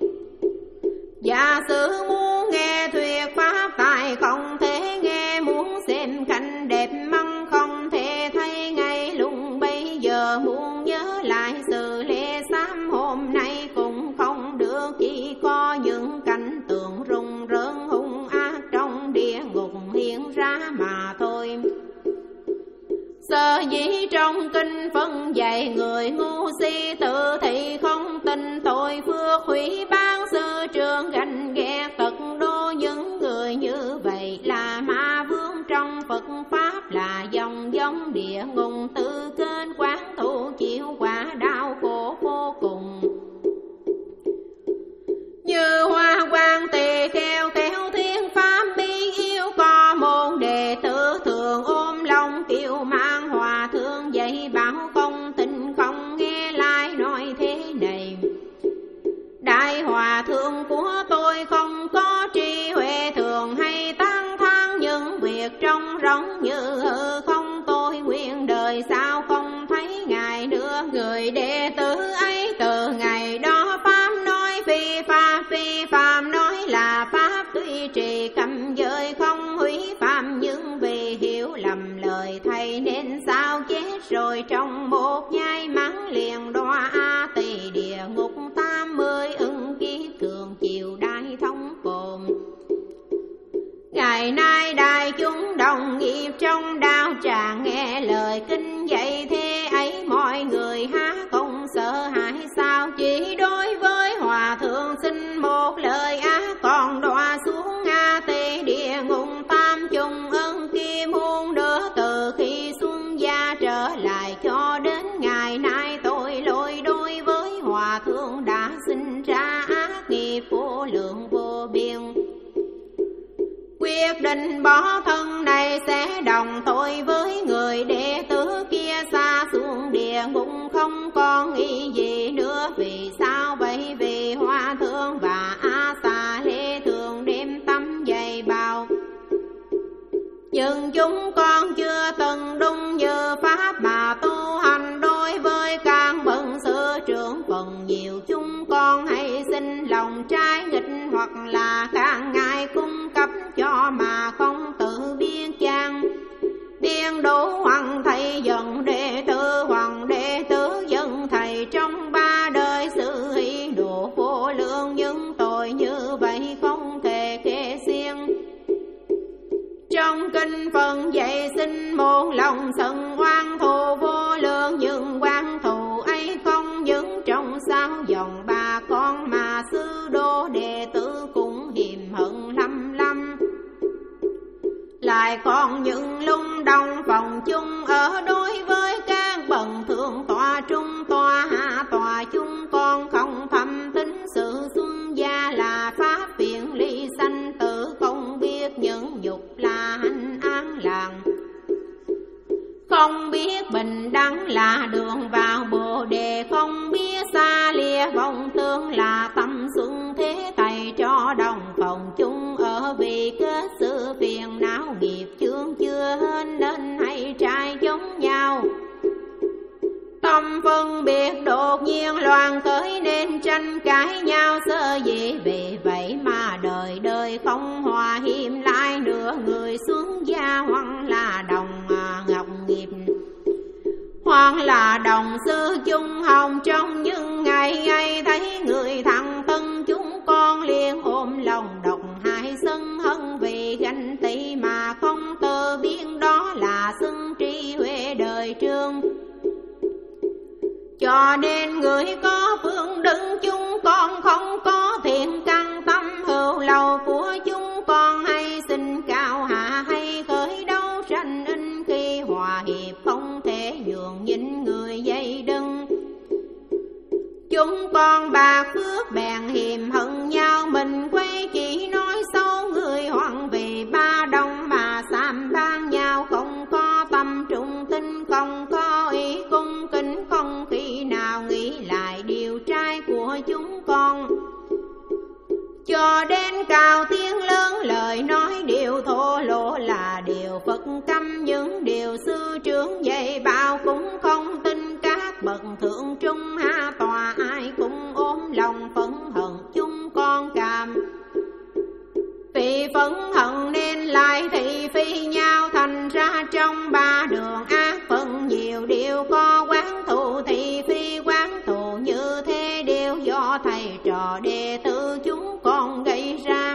Giả sử muốn nghe thuyết pháp tại không thể nghe, muốn xem cảnh đẹp măng không thể thấy ngay lúc bây giờ, muốn nhớ lại sự lễ sám hôm nay cũng không được, chỉ có những cảnh tượng rùng rợn hung ác trong địa ngục hiện ra mà thôi. Sở dĩ trong kinh phân dạy người ngu si tự thị không tin tội phước, hủy ban sư trường ganh ghét tật đô, những người như vậy là ma vương trong Phật pháp, là dòng giống địa ngục tự kênh quán thụ chịu quả đau khổ vô cùng. Như hoa quan tỳ kheo kéo thiên pháp bi yêu, có môn đệ tử thường ôm lòng kiều mang, hòa thượng dạy bảo không tin không nghe lại nói thế này: đại hòa thượng của tôi không có trí huệ, thường hay tán thán những việc trong rỗng như hư không, tôi nguyện đời sao không thấy ngài nữa. Người đệ tử ấy từ ngày đó pháp nói phi pháp, phi phạm nói là pháp, tuy trì cầm giới không hủy phạm, nhưng vì hiểu lầm lời thầy nên sao chết rồi trong một nhai mắt liền đọa a tỳ địa ngục tám mươi ưng kiếp cường chiều đai thống cồn. Ngày nay đại chúng đồng nghiệp trong đạo tràng nghe lời kinh dạy thế ấy, mọi người há không sợ hãi sao? Chỉ đối với hòa thượng xin một lời ác, còn đọa xuống a tỳ địa ngục tam chung ân kim muôn nữa. Từ khi xuân gia trở lại cho đến ngày nay, tội lỗi đối với hòa thượng đã sinh ra ác nghiệp vô lượng vô biên. Quyết định bỏ thân này sẽ đồng tội với người đệ tử kia, xa xuống địa ngục không còn ý gì nữa. Vì sao vậy? Vì hòa thượng và a xà lê thường đem tâm dạy bảo, nhưng chúng con chưa từng đúng như pháp mà tu hành. Đối với các bậc sư trưởng phần nhiều chúng con hay sinh lòng trái nghịch, hoặc là các ngài cung cấp cho mà không tự biên trang biên đủ, hoàng thầy dần đệ tử, hoàng đệ tử dần thầy, trong ba đời sự hỷ độ vô lượng. những tội như vậy không thể kể xiên. Trong kinh phần dạy xin một lòng sân oan thù vô lượng, nhưng oan thù ấy không những trong sao dòng bà con, mà sư đô đệ tử cũng hiềm hận lắm lắm. Lại còn những lung đồng phòng chung ở đối với các bậc thượng tọa, trung tọa, hạ tọa, chúng con không thâm tính sự xuân gia là pháp viện ly sanh tử, không biết những dục là hạnh an làng, không biết bình đẳng là đường vào bồ đề, không biết xa lìa vọng tương là tâm xuân thế thầy cho đồng phòng chung ở. Vì kết sự phiền não nghiệp chướng chưa hết nên hay trai giống nhau, tâm phân biệt đột nhiên loạn khởi nên tranh cãi nhau. Sơ dĩ vì vậy mà đời đời không hòa hiểm lại nữa. Người xuống gia hoặc là đồng ngọc nghiệp, hoặc là đồng sư chung hồng, trong những ngày ngày thấy người thằng tân chúng con liền ôm lòng độc hại sân hận. Vì ganh tị mà không tự biết đó là xưng trí huệ đời trương, cho nên người có phương đứng chúng con không có thiện căn tâm hữu lầu của chúng con, hay xin cao hạ hay khởi đấu tranh in khi hòa hiệp không thể nhường nhịn người dây đừng. Chúng con bạc phước bèn hiềm hận nhau, mình quay chỉ nói xấu người hoằng vì ba nói điều thô lỗ là điều Phật cấm, những điều sư trưởng dạy bảo cũng không tin. Các bậc thượng trung hạ tòa ai cũng ôm lòng phẫn hận chung con cảm. Vì phẫn hận nên lại thị phi nhau, thành ra trong ba đường ác phần nhiều điều có quán thù. Thị phi quán thù như thế đều do thầy trò đệ tử chúng con gây ra.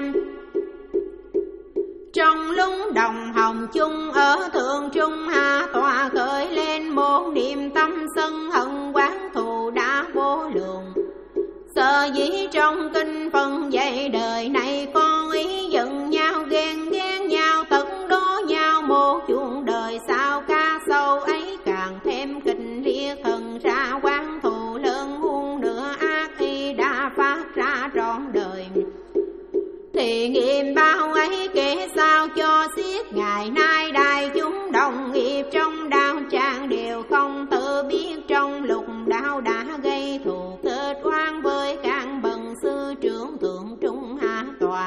Trong lúc đồng hồng chung ở thượng trung hạ tòa khởi lên một niềm tâm sân hận quán thù đã vô lượng. Sở dĩ trong kinh phần dạy đời này con ý giận nhau ghen ghét nhau tận đố nhau một chuộng đời sao ca sâu ấy càng thêm kịch liệt. Thần ra quán thù lớn muôn nữa ác khi đã phát ra trọn đời. Thì nghiệm bao ấy kể sao cho xiết, ngày nay đại chúng đồng nghiệp trong đạo tràng đều không tự biết trong lục đạo đã gây thù kết oan với các bậc sư trưởng thượng trung hạ tòa.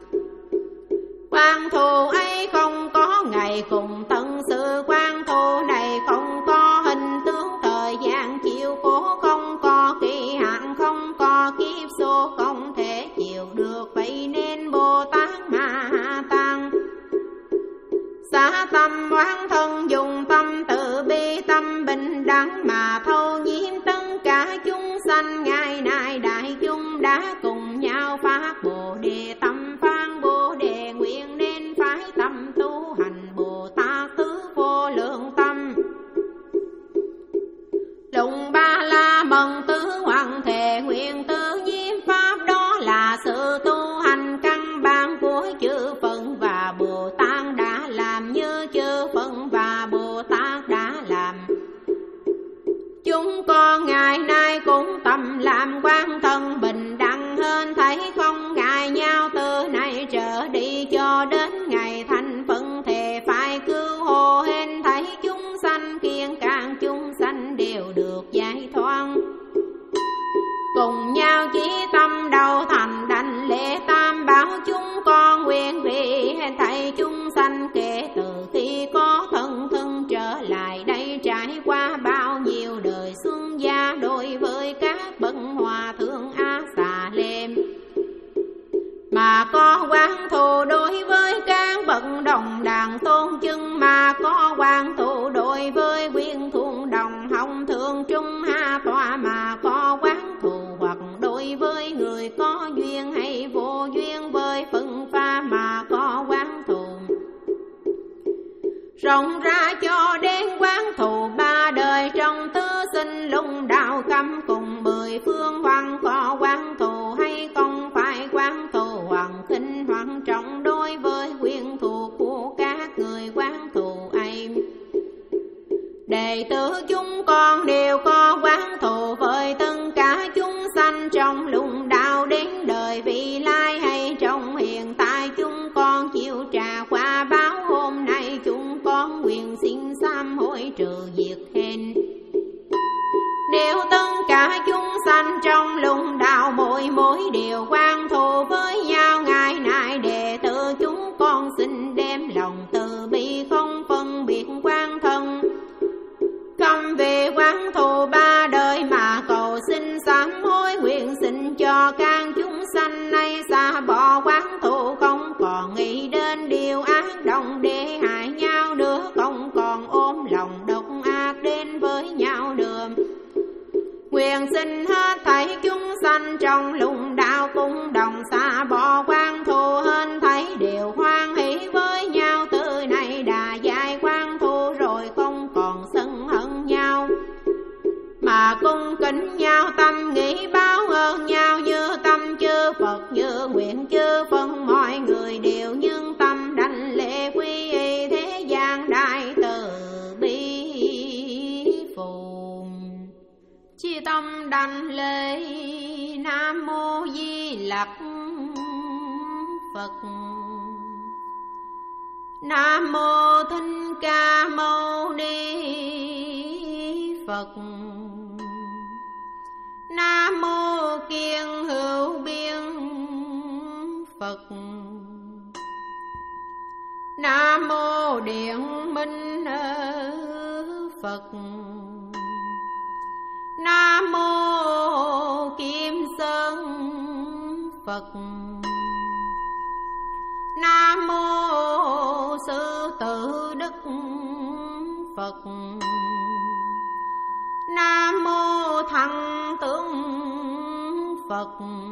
Quan thù ấy không có ngày cùng tận, sự quan thù này không có hình tướng thời gian chịu cố, không có kỳ hạn, không có kiếp số, không thể chịu được. Vậy nên Bồ Tát Ma Tát xả tâm oán thân, dùng tâm từ bi tâm bình đẳng mà thâu nhiễm tất cả chúng sanh. Ngày nay đại chúng đã cùng nhau phát Bồ Đề tâm, phán Bồ Đề nguyện nên phải tâm tu hành Bồ Tát tứ vô lượng tâm. Lùng ba la mật tứ hoàng thể nguyện tự nhiên pháp, đó là sự tu hành căn bản của chư Phật và Bồ Tát đã làm, như chư Phật và Bồ Tát đã làm. Chúng con ngày nay cũng tâm làm quan thân bình đẳng hơn, thấy không ngại nhau từ nay trở đi cho đến ngày thành Phật thề phải cứu hộ hết thấy chúng sanh, khiến các chúng sanh đều được giải thoát. Cùng nhau chí tâm đầu thành đảnh lễ tam bảo, chúng con nguyện vì thầy chúng sanh kể từ khi có thân thân trở lại đây, trải qua bao nhiêu đời xuân gia đối với các bậc hòa thượng A Xà Lêm, mà có quán thù đối với các bậc đồng đàn tôn chân, mà có quán thù đối với quyên thuận đồng hồng thượng trung hạ tòa, mà có quán thù hoặc đối với người có duyên hay vô duyên với phân pha, mà có quán thù rộng ra cho đến quán thù ba đời trong tứ sinh lung đạo cấm cùng mười phương. Hoàng có quán thù hay không phải quán thù, hoàng khinh hoàng trọng đối với quyên thù của các người quán thù ấy. Đệ tử chúng con đều có quán thù với tất cả chúng sanh trong lung đạo đến đời vị lai hay trong hiện tại. Chúng con chịu trả quả báo hôm nay, chúng con nguyện xin sám hối trừ diệt hèn. Nếu tất cả chúng sanh trong lung đạo mỗi mỗi điều quan thù với nhau, ngày nay đệ tử chúng con xin đem lòng từ bi không phân biệt quan thân, không vì quán thù ba đời mà cầu xin sám hối. Nguyện xin cho các chúng sanh này xa bỏ quán thù, không còn nghĩ đến điều ác động để hại nhau nữa, không còn ôm lòng độc ác đến với nhau nữa. Nguyện xin hết thảy chúng sanh trong lung đạo cũng đồng xa bỏ quán thù, hết thảy đều hoan hỷ với nhau. Từ nay đã giải quán thù rồi không còn sân hận nhau, mà cung kính nhau tâm nghĩ báo ơn nhau, như tâm chư Phật như nguyện chư Phật. Mọi người đều nhân tâm đảnh lễ quy y thế gian đại từ bi phù. Chi tâm đảnh lễ Nam Mô Di Lặc Phật. Nam Mô Thích Ca Mâu Ni Phật. Nam Mô Kiên Hữu Biên Phật. Nam mô Điện Minh Phật. Nam mô Kim Sơn Phật. Nam mô Sư Tử Đức Phật. Nam mô Thăng Tướng Phật.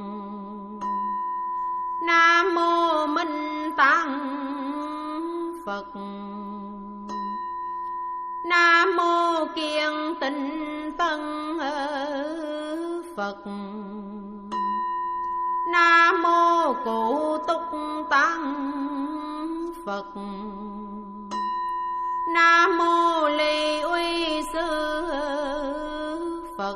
Nam mô Minh Tạng Phật. Nam mô Kiền Tinh Tân Phật. Nam mô Cụ Túc Tăng Phật. Nam mô Ly Uy Sư Phật.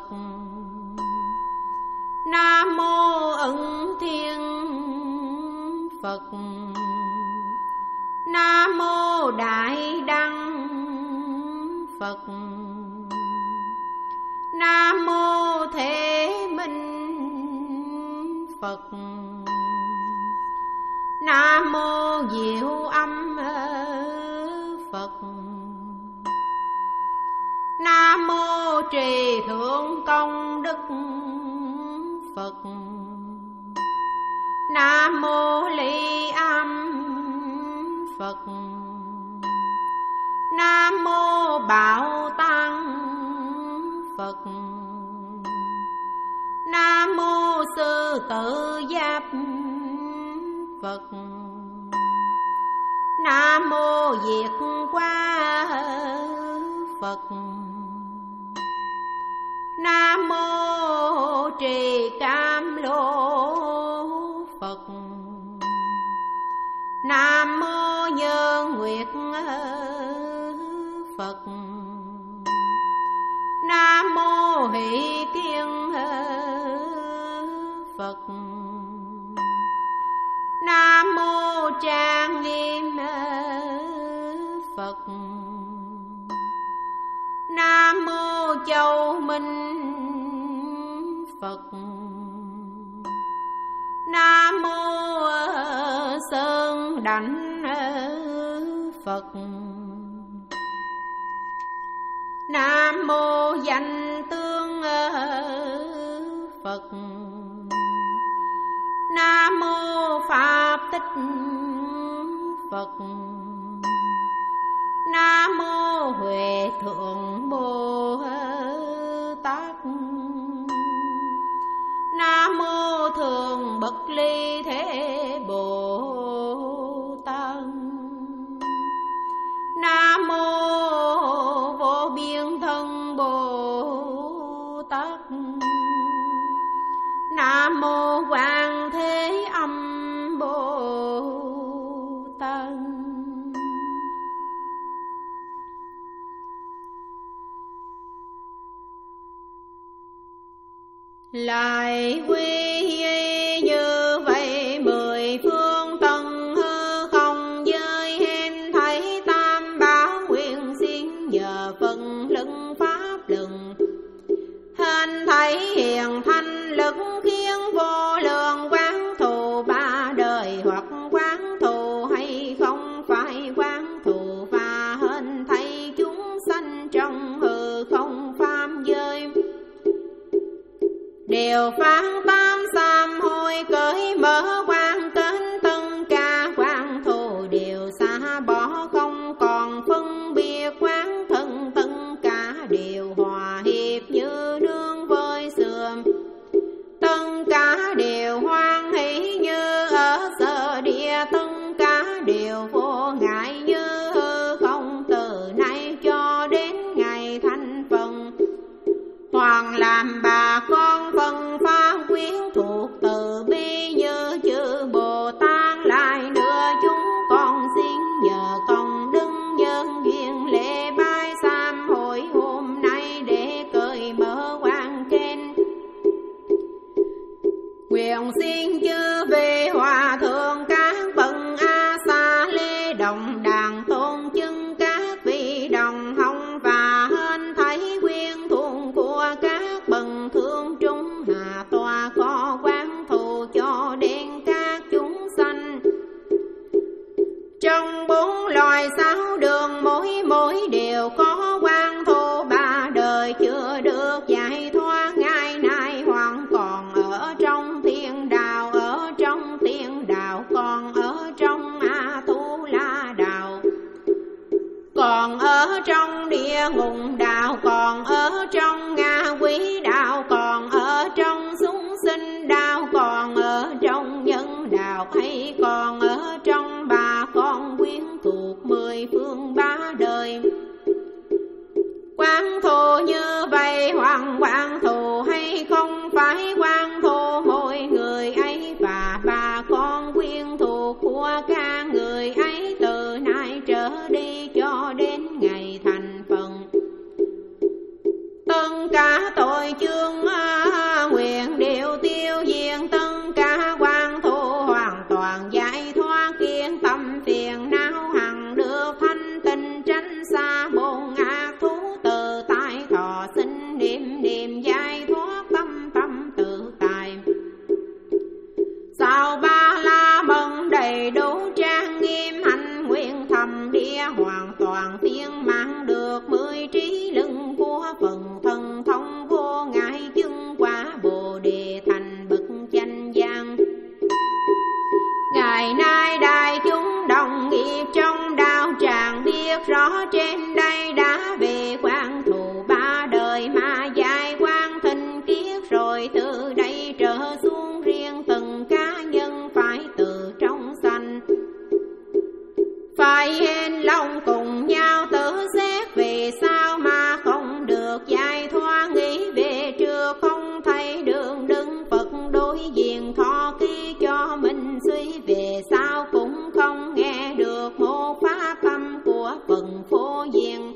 Nam mô Ưng Thiên Phật. Nam mô Đại Đăng Phật. Nam mô Thế Minh Phật. Nam mô Diệu Âm Phật. Nam mô Trì Thượng Công Đức Phật. Nam mô Ly Âm Phật. Nam mô Bảo Tăng Phật. Nam mô Sư Tử Giáp Phật. Nam mô Diệt Qua Phật. Nam mô Trì Cam Lô Phật. Nam mô Nhân Nguyệt Phật. Nam mô Hỷ Kiên Phật. Nam mô Trang Nghiêm Phật. Nam mô Châu Minh Phật. Nam mô Sơn Đảnh Phật. Nam mô Danh Tương Phật. Nam mô Pháp Tích Phật. Nam mô Huệ Thượng Bồ Tát. Nam mô Thường Bậc Ly Thế Bồ Tát. Nam mô Vô Biên Thân Bồ Tát. Nam mô Quan Thế Âm Bồ Tát. Lại quy như vậy mười phương tầng hư không giới hem thấy tam bảo nguyện xin nhờ phần lưng pháp lừng hình thấy hiền thanh lực khiến vô lượng quán thù ba đời hoặc quán thù hay không phải quán thù và hình thấy chúng sanh trong hư không pháp giới đều phán tam sám hối cởi mở quan kết tất cả quán thù đều xa bỏ không còn phân biệt quán thân tất cả đều hòa hiệp như nương với sườn tất cả đều hoan hỷ như ở sở địa tất cả đều vô ngại như hư không từ nay cho đến ngày thành phần hoàng làm bà con phần phá bốn loài sáu đường, mỗi mỗi đều có quan thô. Ba đời chưa được giải thoát, ngày nay hoàn còn ở trong thiên đạo, ở trong thiên đạo còn ở trong A Tu La đạo, còn ở trong địa ngục đạo, còn ở trong ngạ quỷ đạo, còn ở trong chúng sinh đạo, còn ở trong nhân đạo, hay còn ở trong bà con quyến thuộc mười phương ba đời. Quan thù như vậy hoàng quan thù, hay không phải quan thù mỗi người ấy, và bà con quyến thuộc của cả người ấy từ nay trở đi cho đến ngày thành phần. Tất cả tội chướng nguyện đều tiêu diệt, tất cả quan thù hoàn toàn giải thoát, kiên tâm phiền não hằng được thanh tịnh, tránh xa bốn ác thú từ tại thọ sinh, niệm niệm giải thoát tâm tâm tự tại. Sao Ba La Mật đầy đủ trang nghiêm, hành nguyện thầm địa hoàn toàn phiên mãn, được mười trí lưng của phần thần thông vô ngại, chứng quả Bồ Đề thành bậc chánh giác. Ngày nay đại chúng đồng nghiệp trong đạo tràng, biết rõ trên đây đã về quan thù ba đời mà giải quan thinh kiết, rồi từ đây trở xuống riêng từng cá nhân phải từ trong sanh. Phải hên lòng cùng nhau tự xét, vì sao mà không được giải thoát, nghĩ về trước không thấy đường đứng Phật đối diện thọ ký cho mình suy, về sao cũng không nghe được một pháp tâm của phần phổ diện.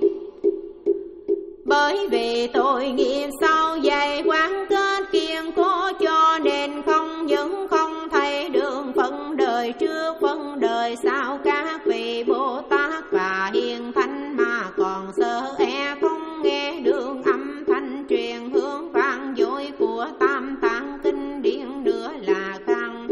Bởi vì tội nghiệp sau dày quán kết kiên cố, cho nên không những không thấy đường phân đời trước phân đời sau các vị Bồ Tát và hiền thánh, mà còn sợ e không nghe đường âm thanh truyền hướng vang dội của tam tạng kinh điển nữa là khăn.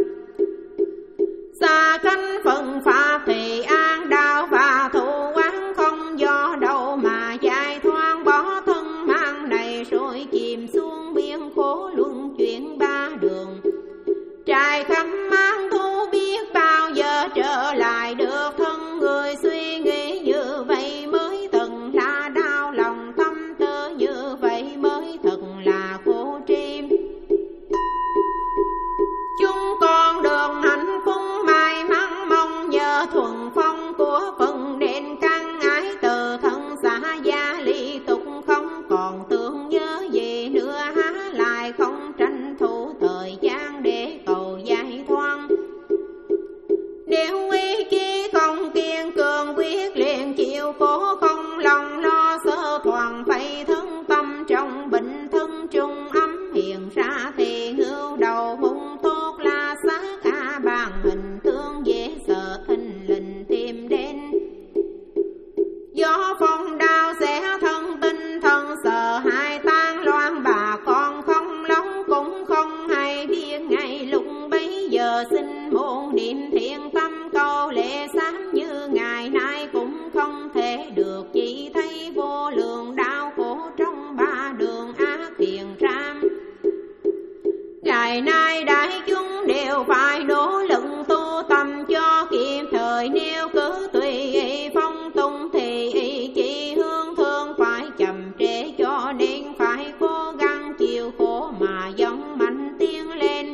Xa cánh phần pháp thì an đạo và thù quán, không do đâu mà giải thoát, bỏ thân mang này rồi chìm xuống biển khổ luân chuyển ba đường. Trai khăm mang thu biết bao giờ trở lại được thân người, suy nghĩ như vậy mới thật là đau lòng, tâm tư như vậy mới thật là khổ tri. Chúng con được hạnh phúc may mắn, mong nhờ thuần phong của phần đền căn ái, từ thân xã gia ly tục không còn tưởng nhớ gì nữa, há lại không tranh thủ thời gian để cầu giải thoát. Nếu ý chí không kiên cường quyết liền chịu khổ, không lòng lo sơ thoảng phải thân tâm trong bệnh thân trung ấm, hiện ra thì ngưu đầu hung tốt la sát, a bàn hình thương dễ sợ thình lình tìm đến. Gió phong đao sẽ thân tinh thần sợ hãi tan loạn, bà con không lóng cũng không hay biết, ngày lúc bấy giờ xin môn niệm thiện tâm câu lệ sám, như ngày nay cũng không thể được, chỉ thấy vô lượng đau khổ trong ba đường ác hiền ram. Ngày nay đại chúng đều phải nỗ lực tu tâm cho kịp thời, nếu cứ tùy ý phong tung thì ý chỉ hướng thương phải chậm trễ, cho nên phải cố gắng chịu khổ mà giống mạnh tiến lên.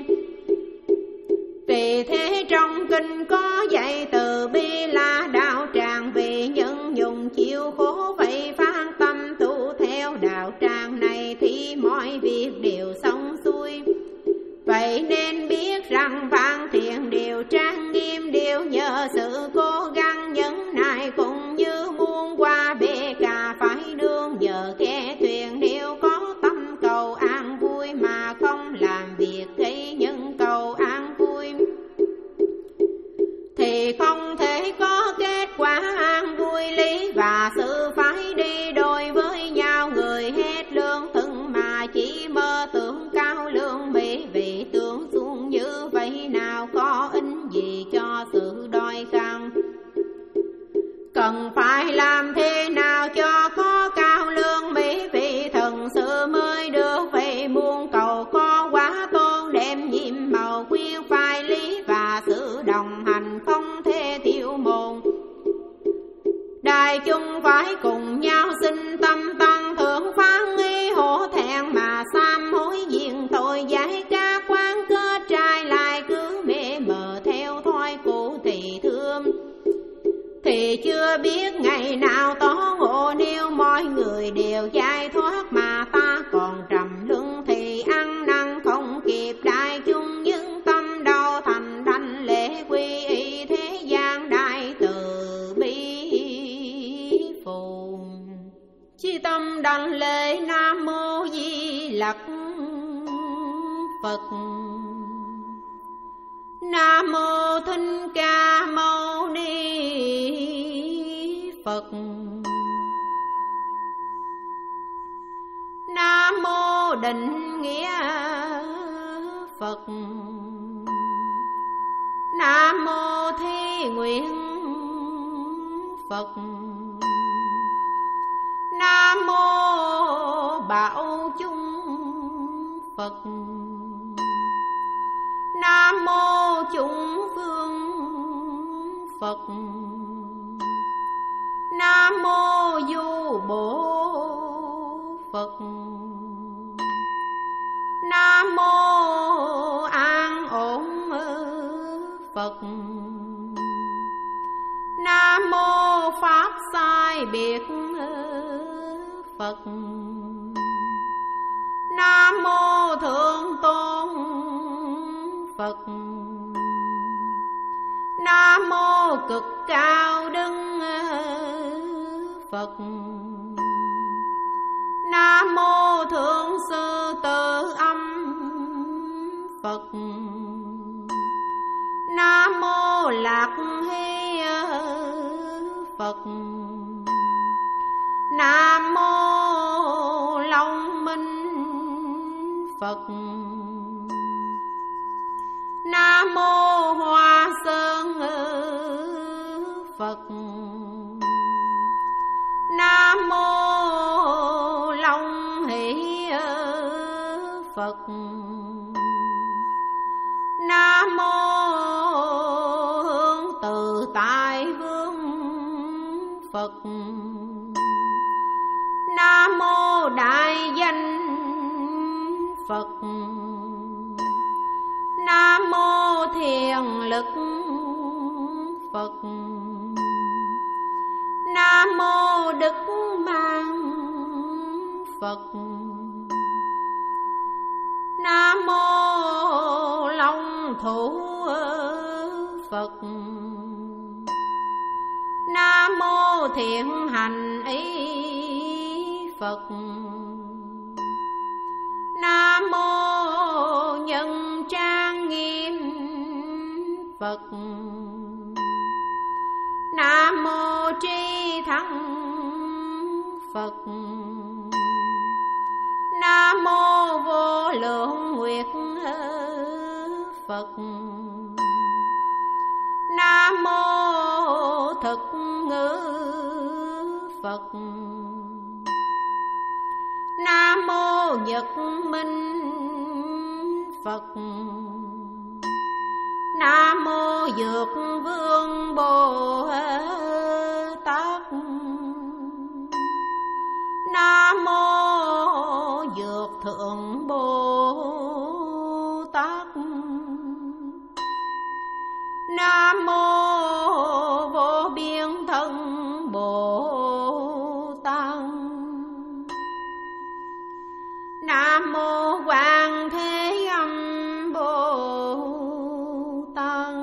Vì thế trong kinh có dạy từ bi là đạo tràng, vì nhân dùng chịu khổ vậy phát tâm tu theo đạo tràng này thì mọi việc đều xong xuôi. Vậy nên biết rằng vạn thiện đều trang nghiêm, đều nhờ sự cố gắng nhẫn nại, cũng như muôn qua bể cả phải đương nhờ kẻ thuyền, nếu có tâm cầu an vui mà không làm việc gây nhân cầu an vui, thì không thể có kết quả an vui. Lý và sự phải đi đôi với nhau, người hết lương thân mà chỉ mơ tưởng cao lương mỹ, vì tưởng xuống như vậy nào có ích gì cho sự đòi khăn. cần phải làm thế nào cho có cao lương mỹ vị thần sự mới được về muôn cầu có quá tôn đem nhiệm màu khuyên phải lý và sự đồng hành không thể thiếu môn. Đại chúng phải cùng nhau sinh tâm tăng thượng phán nghi hổ thẹn mà sám hối diện tội giải các quan cơ trai lại cứ mê mờ theo thói cũ thì thương. Thì chưa biết ngày nào tỏ ngộ nếu mọi người đều giải thoát mà ta còn trầm luân thì ăn năn không kịp. Đại chúng những tâm đau thành đảnh lễ quy y thế gian đại từ bi phù. Chi tâm đảnh lễ Nam Mô Di Lặc Phật. Nam Mô Thích Ca Mâu Ni Phật. Nam Mô Định Nghĩa Phật. Nam Mô Thi Nguyện Phật. Nam Mô Bảo Chung Phật. Nam Mô Chúng Phương Phật. Nam Mô Du Bổ Phật. Nam Mô An Ổn Phật. Nam Mô Pháp Sai Biệt Phật. Nam Mô Thượng Tôn Phật. Nam Mô Cực Cao Đức Phật. Nam Mô Thượng Sư Tự Âm Phật. Nam Mô Lạc Hy Phật. Nam Mô Long Minh Phật. Nam Mô Hoa Sơn Phật. Nam Mô Long Hỷ Phật. Nam Mô Hướng Từ Tại Vương Phật. Nam Mô Đại Danh Phật. Nam Mô Thiền Lực Phật. Nam Mô Đức Mang Phật. Nam Mô Long Thủ Phật. Nam Mô Thiện Hành Ý Phật. Nam Mô Nhân Trang Nghiêm Phật. Nam Mô Tri Thắng Phật. Nam Mô Vô Lượng Nguyệt Phật. Nam Mô Thực Ngữ Phật. Nam Mô Nhật Minh Phật. Nam Mô Dược Vương Bồ Tát. Nam Mô Dược Thượng Bồ Tát. Nam Mô Vô Biên Thân Bồ Tát. Nam Mô Quan Thế Âm Bồ Tát.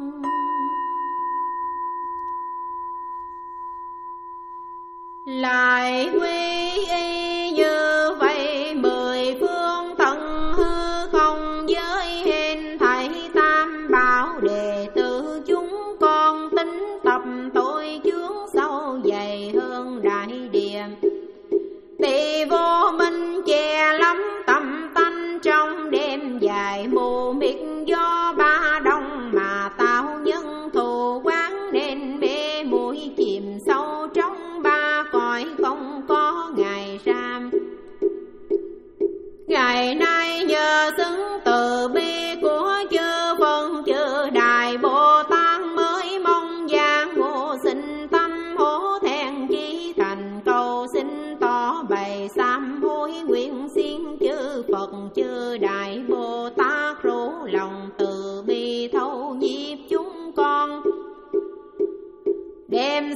Lại quy y như vậy mười phương tận hư không giới hên thảy tam bảo đệ tử chúng con tính tập tội chướng sâu dày hơn đại địa. Tỳ vô minh che lắm tâm tánh trong đêm dài mù mịt do ba đông mà tạo nhân thù quán nên bê mũi chìm sâu.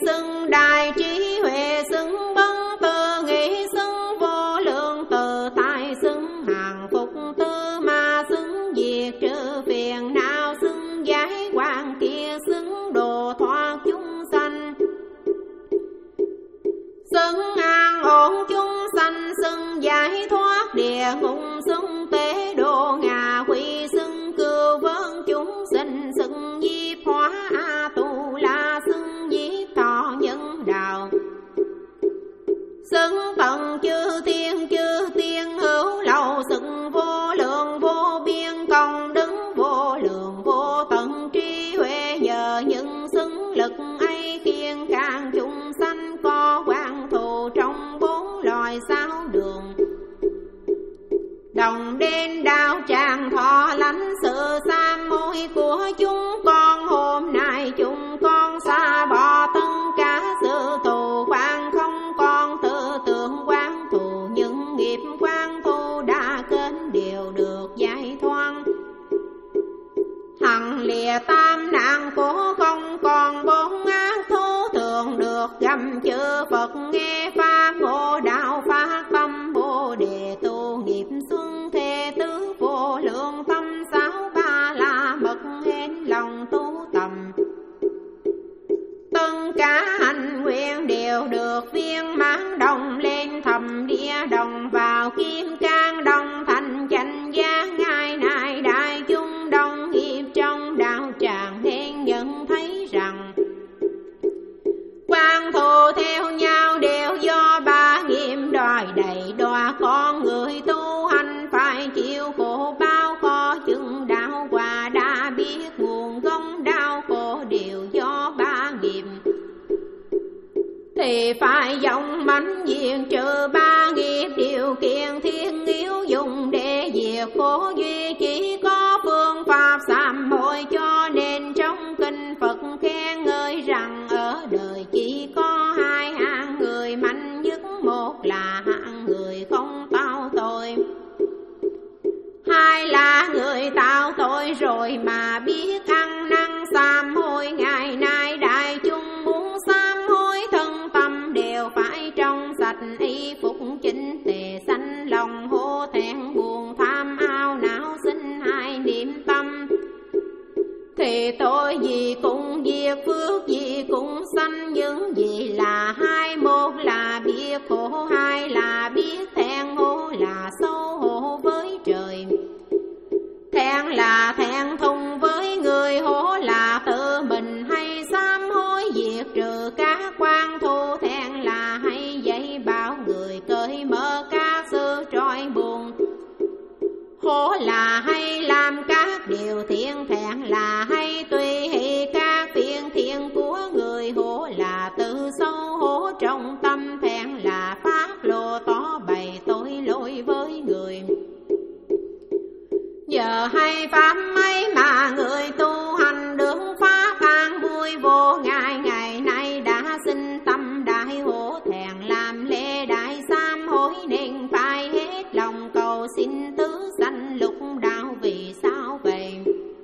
xưng đại trí huệ, xưng bấn tư nghị, xưng vô lượng từ tại, xưng hàng phục tư ma, xưng diệt trừ phiền não, xưng giải quan kia, xưng độ thoát chúng sanh, xưng an ổn chúng sanh, xưng giải thoát địa ngục, xưng tế độ ngạ quỷ, xưng cưu vớn chúng sinh, xưng nhiếp hóa a tu la, xưng nhiếp thọ nhân đạo, xưng tận chư thiên chư tiên hữu lậu, xưng vô lượng vô biên công đức, vô lượng vô tận trí huệ, nhờ những xưng lực ấy khiên can chúng sanh có quan thù trong bốn loài sáu đường, đồng đến đạo tràng thọ lãnh sự sám hối của chúng con. Hôm nay chúng con xa bỏ tất cả sự thù oán, không còn tư tưởng oán thù, những nghiệp oán thù đã kết đều được giải thoát, hằng lìa tam nạn khổ, không còn bốn ác thú thường được gặp chư Phật, nghe pháp ngộ đạo phát tâm bồ đề, tu nghiệp xuân thế tứ vô lượng tâm, sáu ba la mật hết lòng tu tầm, tất cả hạnh nguyện đều được viên mãn, đồng lên thầm địa đồng vào kim cang, đồng thành chánh giác ngài nay đại chúng đồng nghiệp trong đạo tràng, nên nhận thấy rằng quan thù theo nhau đều do ba nghiệp đòi đầy đọa, con người tu hành phải chịu khổ bao, có chừng đạo quả đã biết nguồn gốc đau khổ đều do ba nghiệp, thì phải dòng mãnh diệt trừ ba nghiệp, điều kiện thiên yếu dùng để diệt khổ duy chỉ có phương pháp sám hối, cho nên trong kinh Phật khen ngợi rằng ở đời chỉ có hai hạng người mạnh nhất, một là hạng người không tạo tội, hai là người tạo tội rồi mà biết ăn năn sám hối. Ngày nay đại chúng muốn sám hối thân tâm đều phải trong sạch, y phục chỉnh tề, sanh lòng hổ thẹn buồn tham ao não, sinh hai niệm tâm, thì tội gì cũng diệt, phước gì cũng sanh, những gì là hai, một là biết khổ, hai là biết thẹn, hổ là xấu hổ với trời, thẹn là thẹn thùng với người, hổ là tự mình hay sám hối diệt trừ các quan thù, thẹn là hay dạy bảo người cởi mở các sự trói buồn, hổ là hay làm các điều thiện, thẹn là hay tùy hỷ các phiền thiện của người, hổ là tự xấu hổ trong tâm, thẹn là phát lộ tỏ bày tội lỗi với người. Giờ hay pháp mấy mà người tu hành được pháp an vui vô ngại, ngày nay đã sinh tâm đại hổ thẹn, làm lễ đại sám hối, nên phải hết lòng cầu xin tứ sanh lục đạo. Vì sao vậy?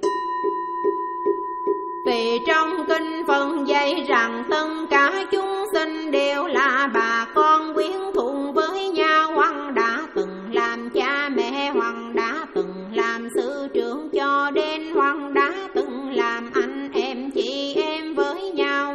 Vì trong kinh Phật dạy rằng tất cả chúng sinh đều là bà con quyến thuận với nhau, hoặc đã từng làm cha mẹ, hoặc đã từng làm sư trưởng cho đến, hoặc đã từng làm anh em chị em với nhau.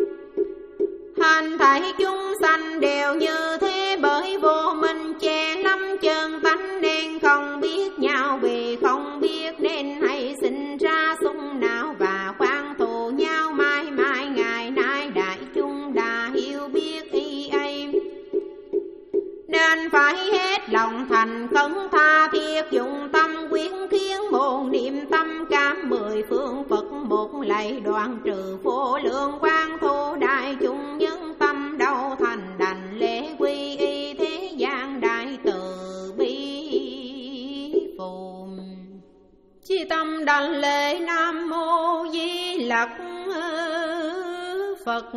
Hành thảy chúng sanh đều như thế, bởi vô minh che lắm chân tánh, nên không biết nhau. Vì không biết nên hay sinh ra xung não và quan thù nhau. Mãi mãi ngày nay đại chúng đã hiểu biết ý ấy, nên phải hết lòng thành cấn tha thiết, dụng tâm quyến khiến một niệm tâm cam mười phương Phật một lạy, đoạn trừ vô lượng quan thù đại chúng nhân tâm đâu thành đành lễ quy y thế gian đại từ bi phù. Chi tâm đảnh lễ Nam Mô Di Lặc Phật.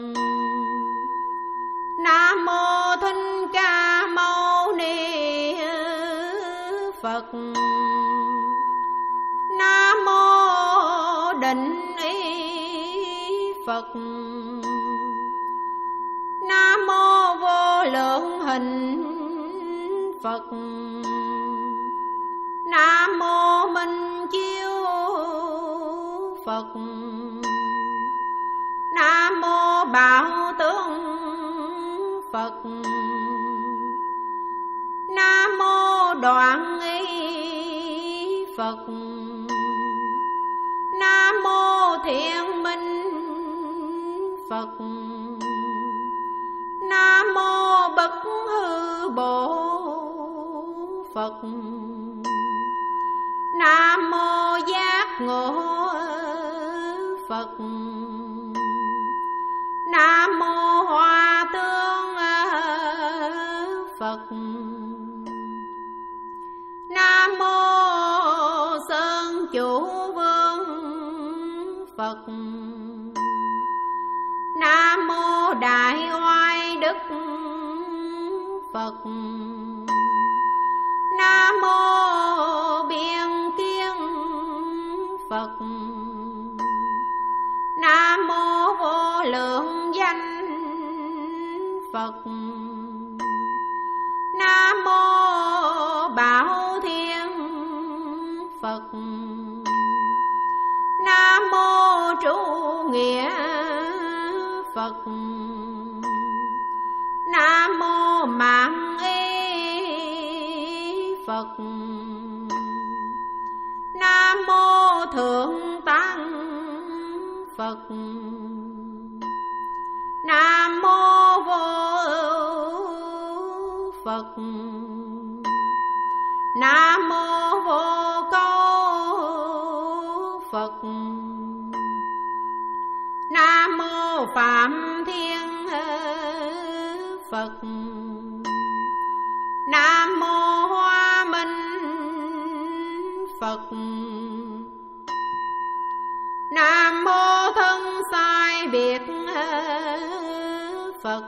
Nam Mô Thích Ca Mâu Ni Phật. Nam Mô Định Ý Phật. hình Phật. Nam mô Minh Chiếu Phật. Nam mô Bảo Tướng Phật. Nam mô Đoạn Ý Phật. Nam mô Thiện Minh Phật. Nam mô Bất Hư Bổ Phật. Nam mô Giác Ngộ Phật. Nam mô Hoa Tương Phật. Nam mô Sơn Chủ Vương Phật. Nam mô Đại Oai Đức Phật. Nam mô Biên Kiên Phật. Nam mô Vô Lượng Danh Phật. Nam mô Bảo Thiên Phật. Nam mô Trụ Nghĩa Phật. Nam mô Mạng Y Phật. Nam mô Thượng Tăng Phật. Nam mô Vô Ưu Phật. Nam mô Vô Câu Phật. Nam mô Phạm Thiên Phật. Nam mô Hoa Minh Phật. Nam mô Thân Sai Biệt Phật.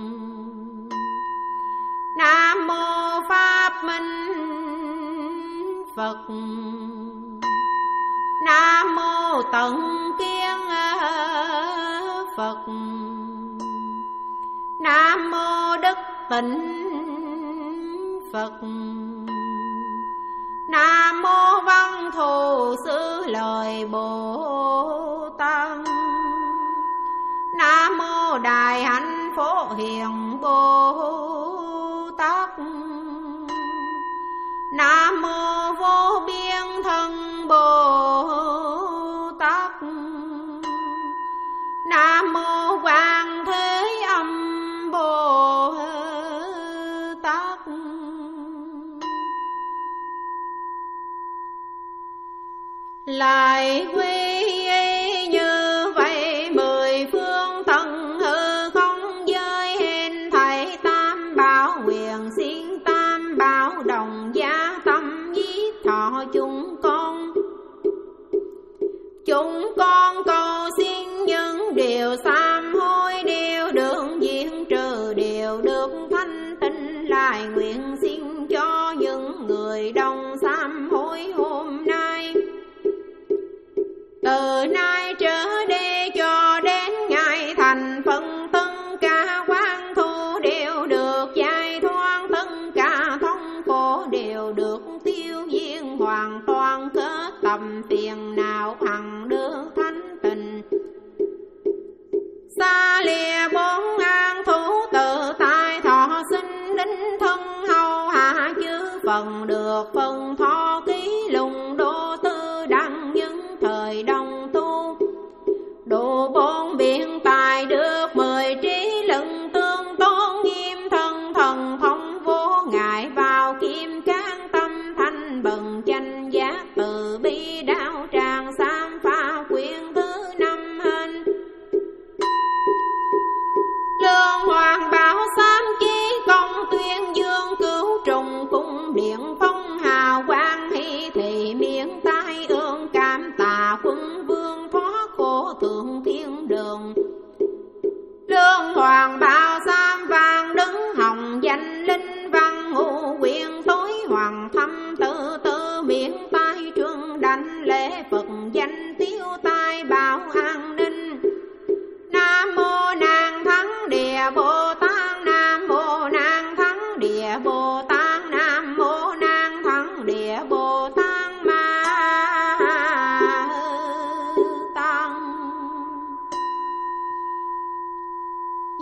Nam mô Pháp Minh Phật. Nam mô Tận Kiên Phật. Nam mô Đức Tịnh Phật. Nam mô Văn Thù Sư Lợi Bồ Tát. Nam mô Đại Hạnh Phổ Hiền Bồ Tát. Nam mô Vô Biên Thân Bồ Tát. Nam mô Quan Thế Âm Bồ Tát. Lại quy y như vậy mười phương tận hư không giới hên thảy tam bảo quyền xiên tam bảo đồng gia tâm giết thọ chúng con. Chúng con cầu xin những điều sám hối đều được diễn trừ, đều được thanh tịnh lại nguyện xin cho những người đồng sám hối hôm nay. Từ nay trở đi cho đến ngày thành phần, tất cả quan thu đều được giải thoát, tất cả thống khổ đều được tiêu diệt hoàn toàn, kết tầm phiền não hằng được thanh tịnh. Xa lìa bốn an thú tự tại thọ sinh đính thân hầu hạ chư phần, được phần thọ ký lùng đô tư đăng những thời đông tu. Độ bốn biện tài được mười trí lận tương tôn nghiêm thân thần thông vô ngại vào kim cang tâm thanh bần chánh giác từ bi đạo tràng sam pha quyển thứ năm hình. Lương hoàng bảo sám chí công tuyên dương cứu trùng cung điện phong hào quang hy thị miệng tai ương cam tà quân vương thoát khổ thượng thiên đường. Lương hoàng bảo sám vàng đứng hồng danh linh văn ngũ quyền tối hoàng thâm tự tự miệng tai trương đánh lễ Phật danh tiêu tai bảo an ninh. Nam mô nàng thắng địa Bồ Tát. Nam mô nàng thắng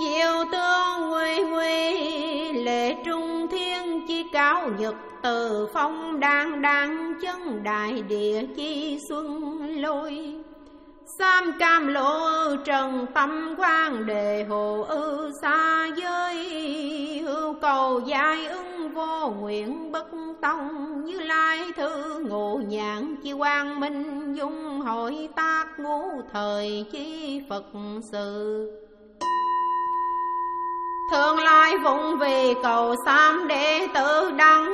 Diệu tương nguy nguy lệ trung thiên chi cao nhật từ phong đang đang chân đại địa chi xuân lôi. Sam cam lộ trần tâm quang đề hồ ư xa giới. Hưu cầu dài ưng vô nguyện bất tông. Như lai thư ngộ nhãn chi quang minh dung hội tác ngũ thời chi Phật sự. Thường lai phụng vì cầu sam đệ tử đắng.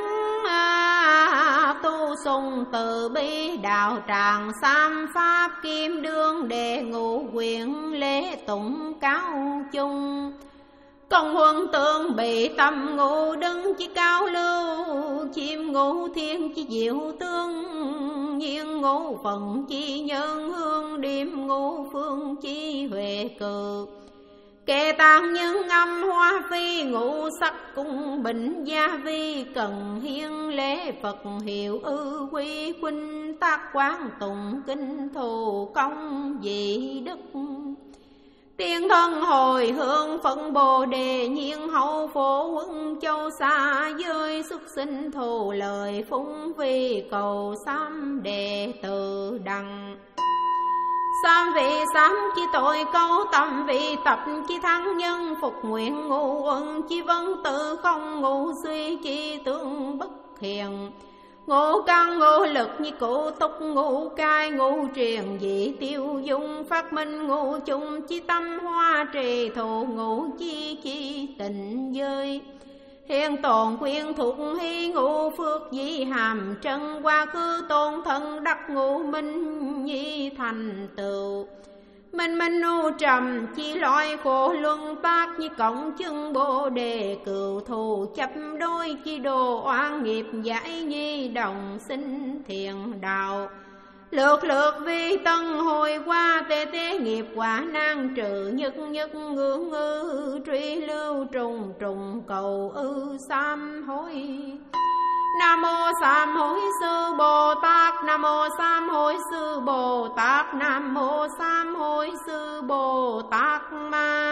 Tu sung từ bi đạo tràng sam pháp kim đương đệ ngũ quyền lễ tụng cao chung. Công huân tương bị tâm ngũ đứng chi cao lưu. Chim ngũ thiên chi diệu tương nhiên ngũ phận chi nhân hương điểm ngũ phương chi huệ cự. Kệ tạng nhân âm hoa phi ngũ sắc cung bình gia vi cần hiến lễ Phật hiệu ư quy khuynh tác quán tụng kinh thù công vị đức. Tiên thân hồi hương phận bồ đề nhiên hậu phổ quân châu xa giới xuất sinh thù lời phúng vi cầu sam đệ tử đặng. Sam vị sám chi tội câu tâm vị tập chi thắng nhân phục nguyện ngũ quân chi vân tự không ngũ suy chi tương bất hiền. Ngũ căn ngũ lực như cụ túc ngũ cai ngũ truyền dị tiêu dung phát minh ngũ chung chi tâm hoa trì thụ ngũ chi chi tình giới. Hiện tồn quyên thuộc hy ngũ phước di hàm trân qua khứ tôn thân đắc ngũ minh nhi thành tựu. Minh minh nu trầm chi loại khổ luân tác như cộng chân bồ đề cựu thù chấp đôi chi đồ oan nghiệp giải nhi đồng sinh thiện đạo. Lược lược vi tân hồi qua tê tê nghiệp quả nan trừ nhất nhất ngưỡng ngư truy lưu trùng trùng cầu ư sám hối. Nam mô Sám Hối Sư Bồ Tát. Nam mô Sám Hối Sư Bồ Tát. Nam mô Sám Hối Sư Bồ Tát Ma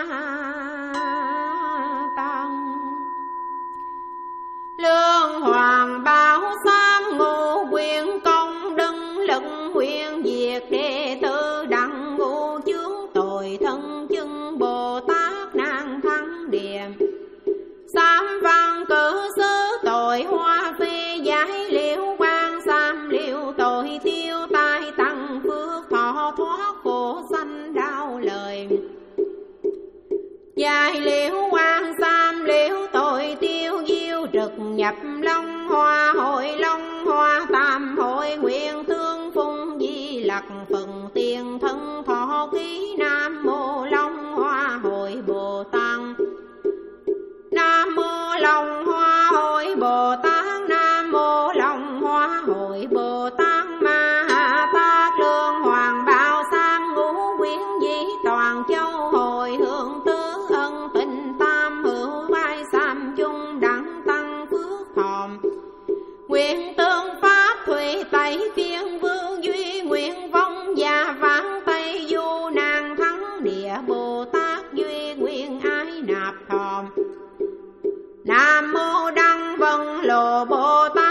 Tăng. Lương hoàng bảo sám ngũ quyền công đừng lực huyền diệt đệ tử đặng ngũ chướng tội thân chứng Bồ Tát nan thắng điểm. Sám văn cử xứ tội hoa phi giải liễu quan sám liễu tội tiêu tai tăng phước thọ thoát khổ sanh đau lời. Giải liễu quan sám liễu tội tiêu diêu trực nhập long hoa hội long hoa tam hội nguyện thương phung di lặc phần tiền thân thọ ký nam mô long hoa hội Bồ Tát. Nam mô long hoa hội Bồ Tát. Nam mô long hoa hội Bồ Tát Ma Tát. Lương hoàng bảo sám ngũ quyến di toàn châu hồi hương tứ ân tình tam hữu vai sám chung đẳng tăng phước thòm. Nguyện tương pháp thủy tây phiên vương duy nguyện vong già vãng tây du nàng thắng địa Bồ Tát duy nguyện ái nạp thòm. Nam mô Đăng Vân Lộ Bồ Tát.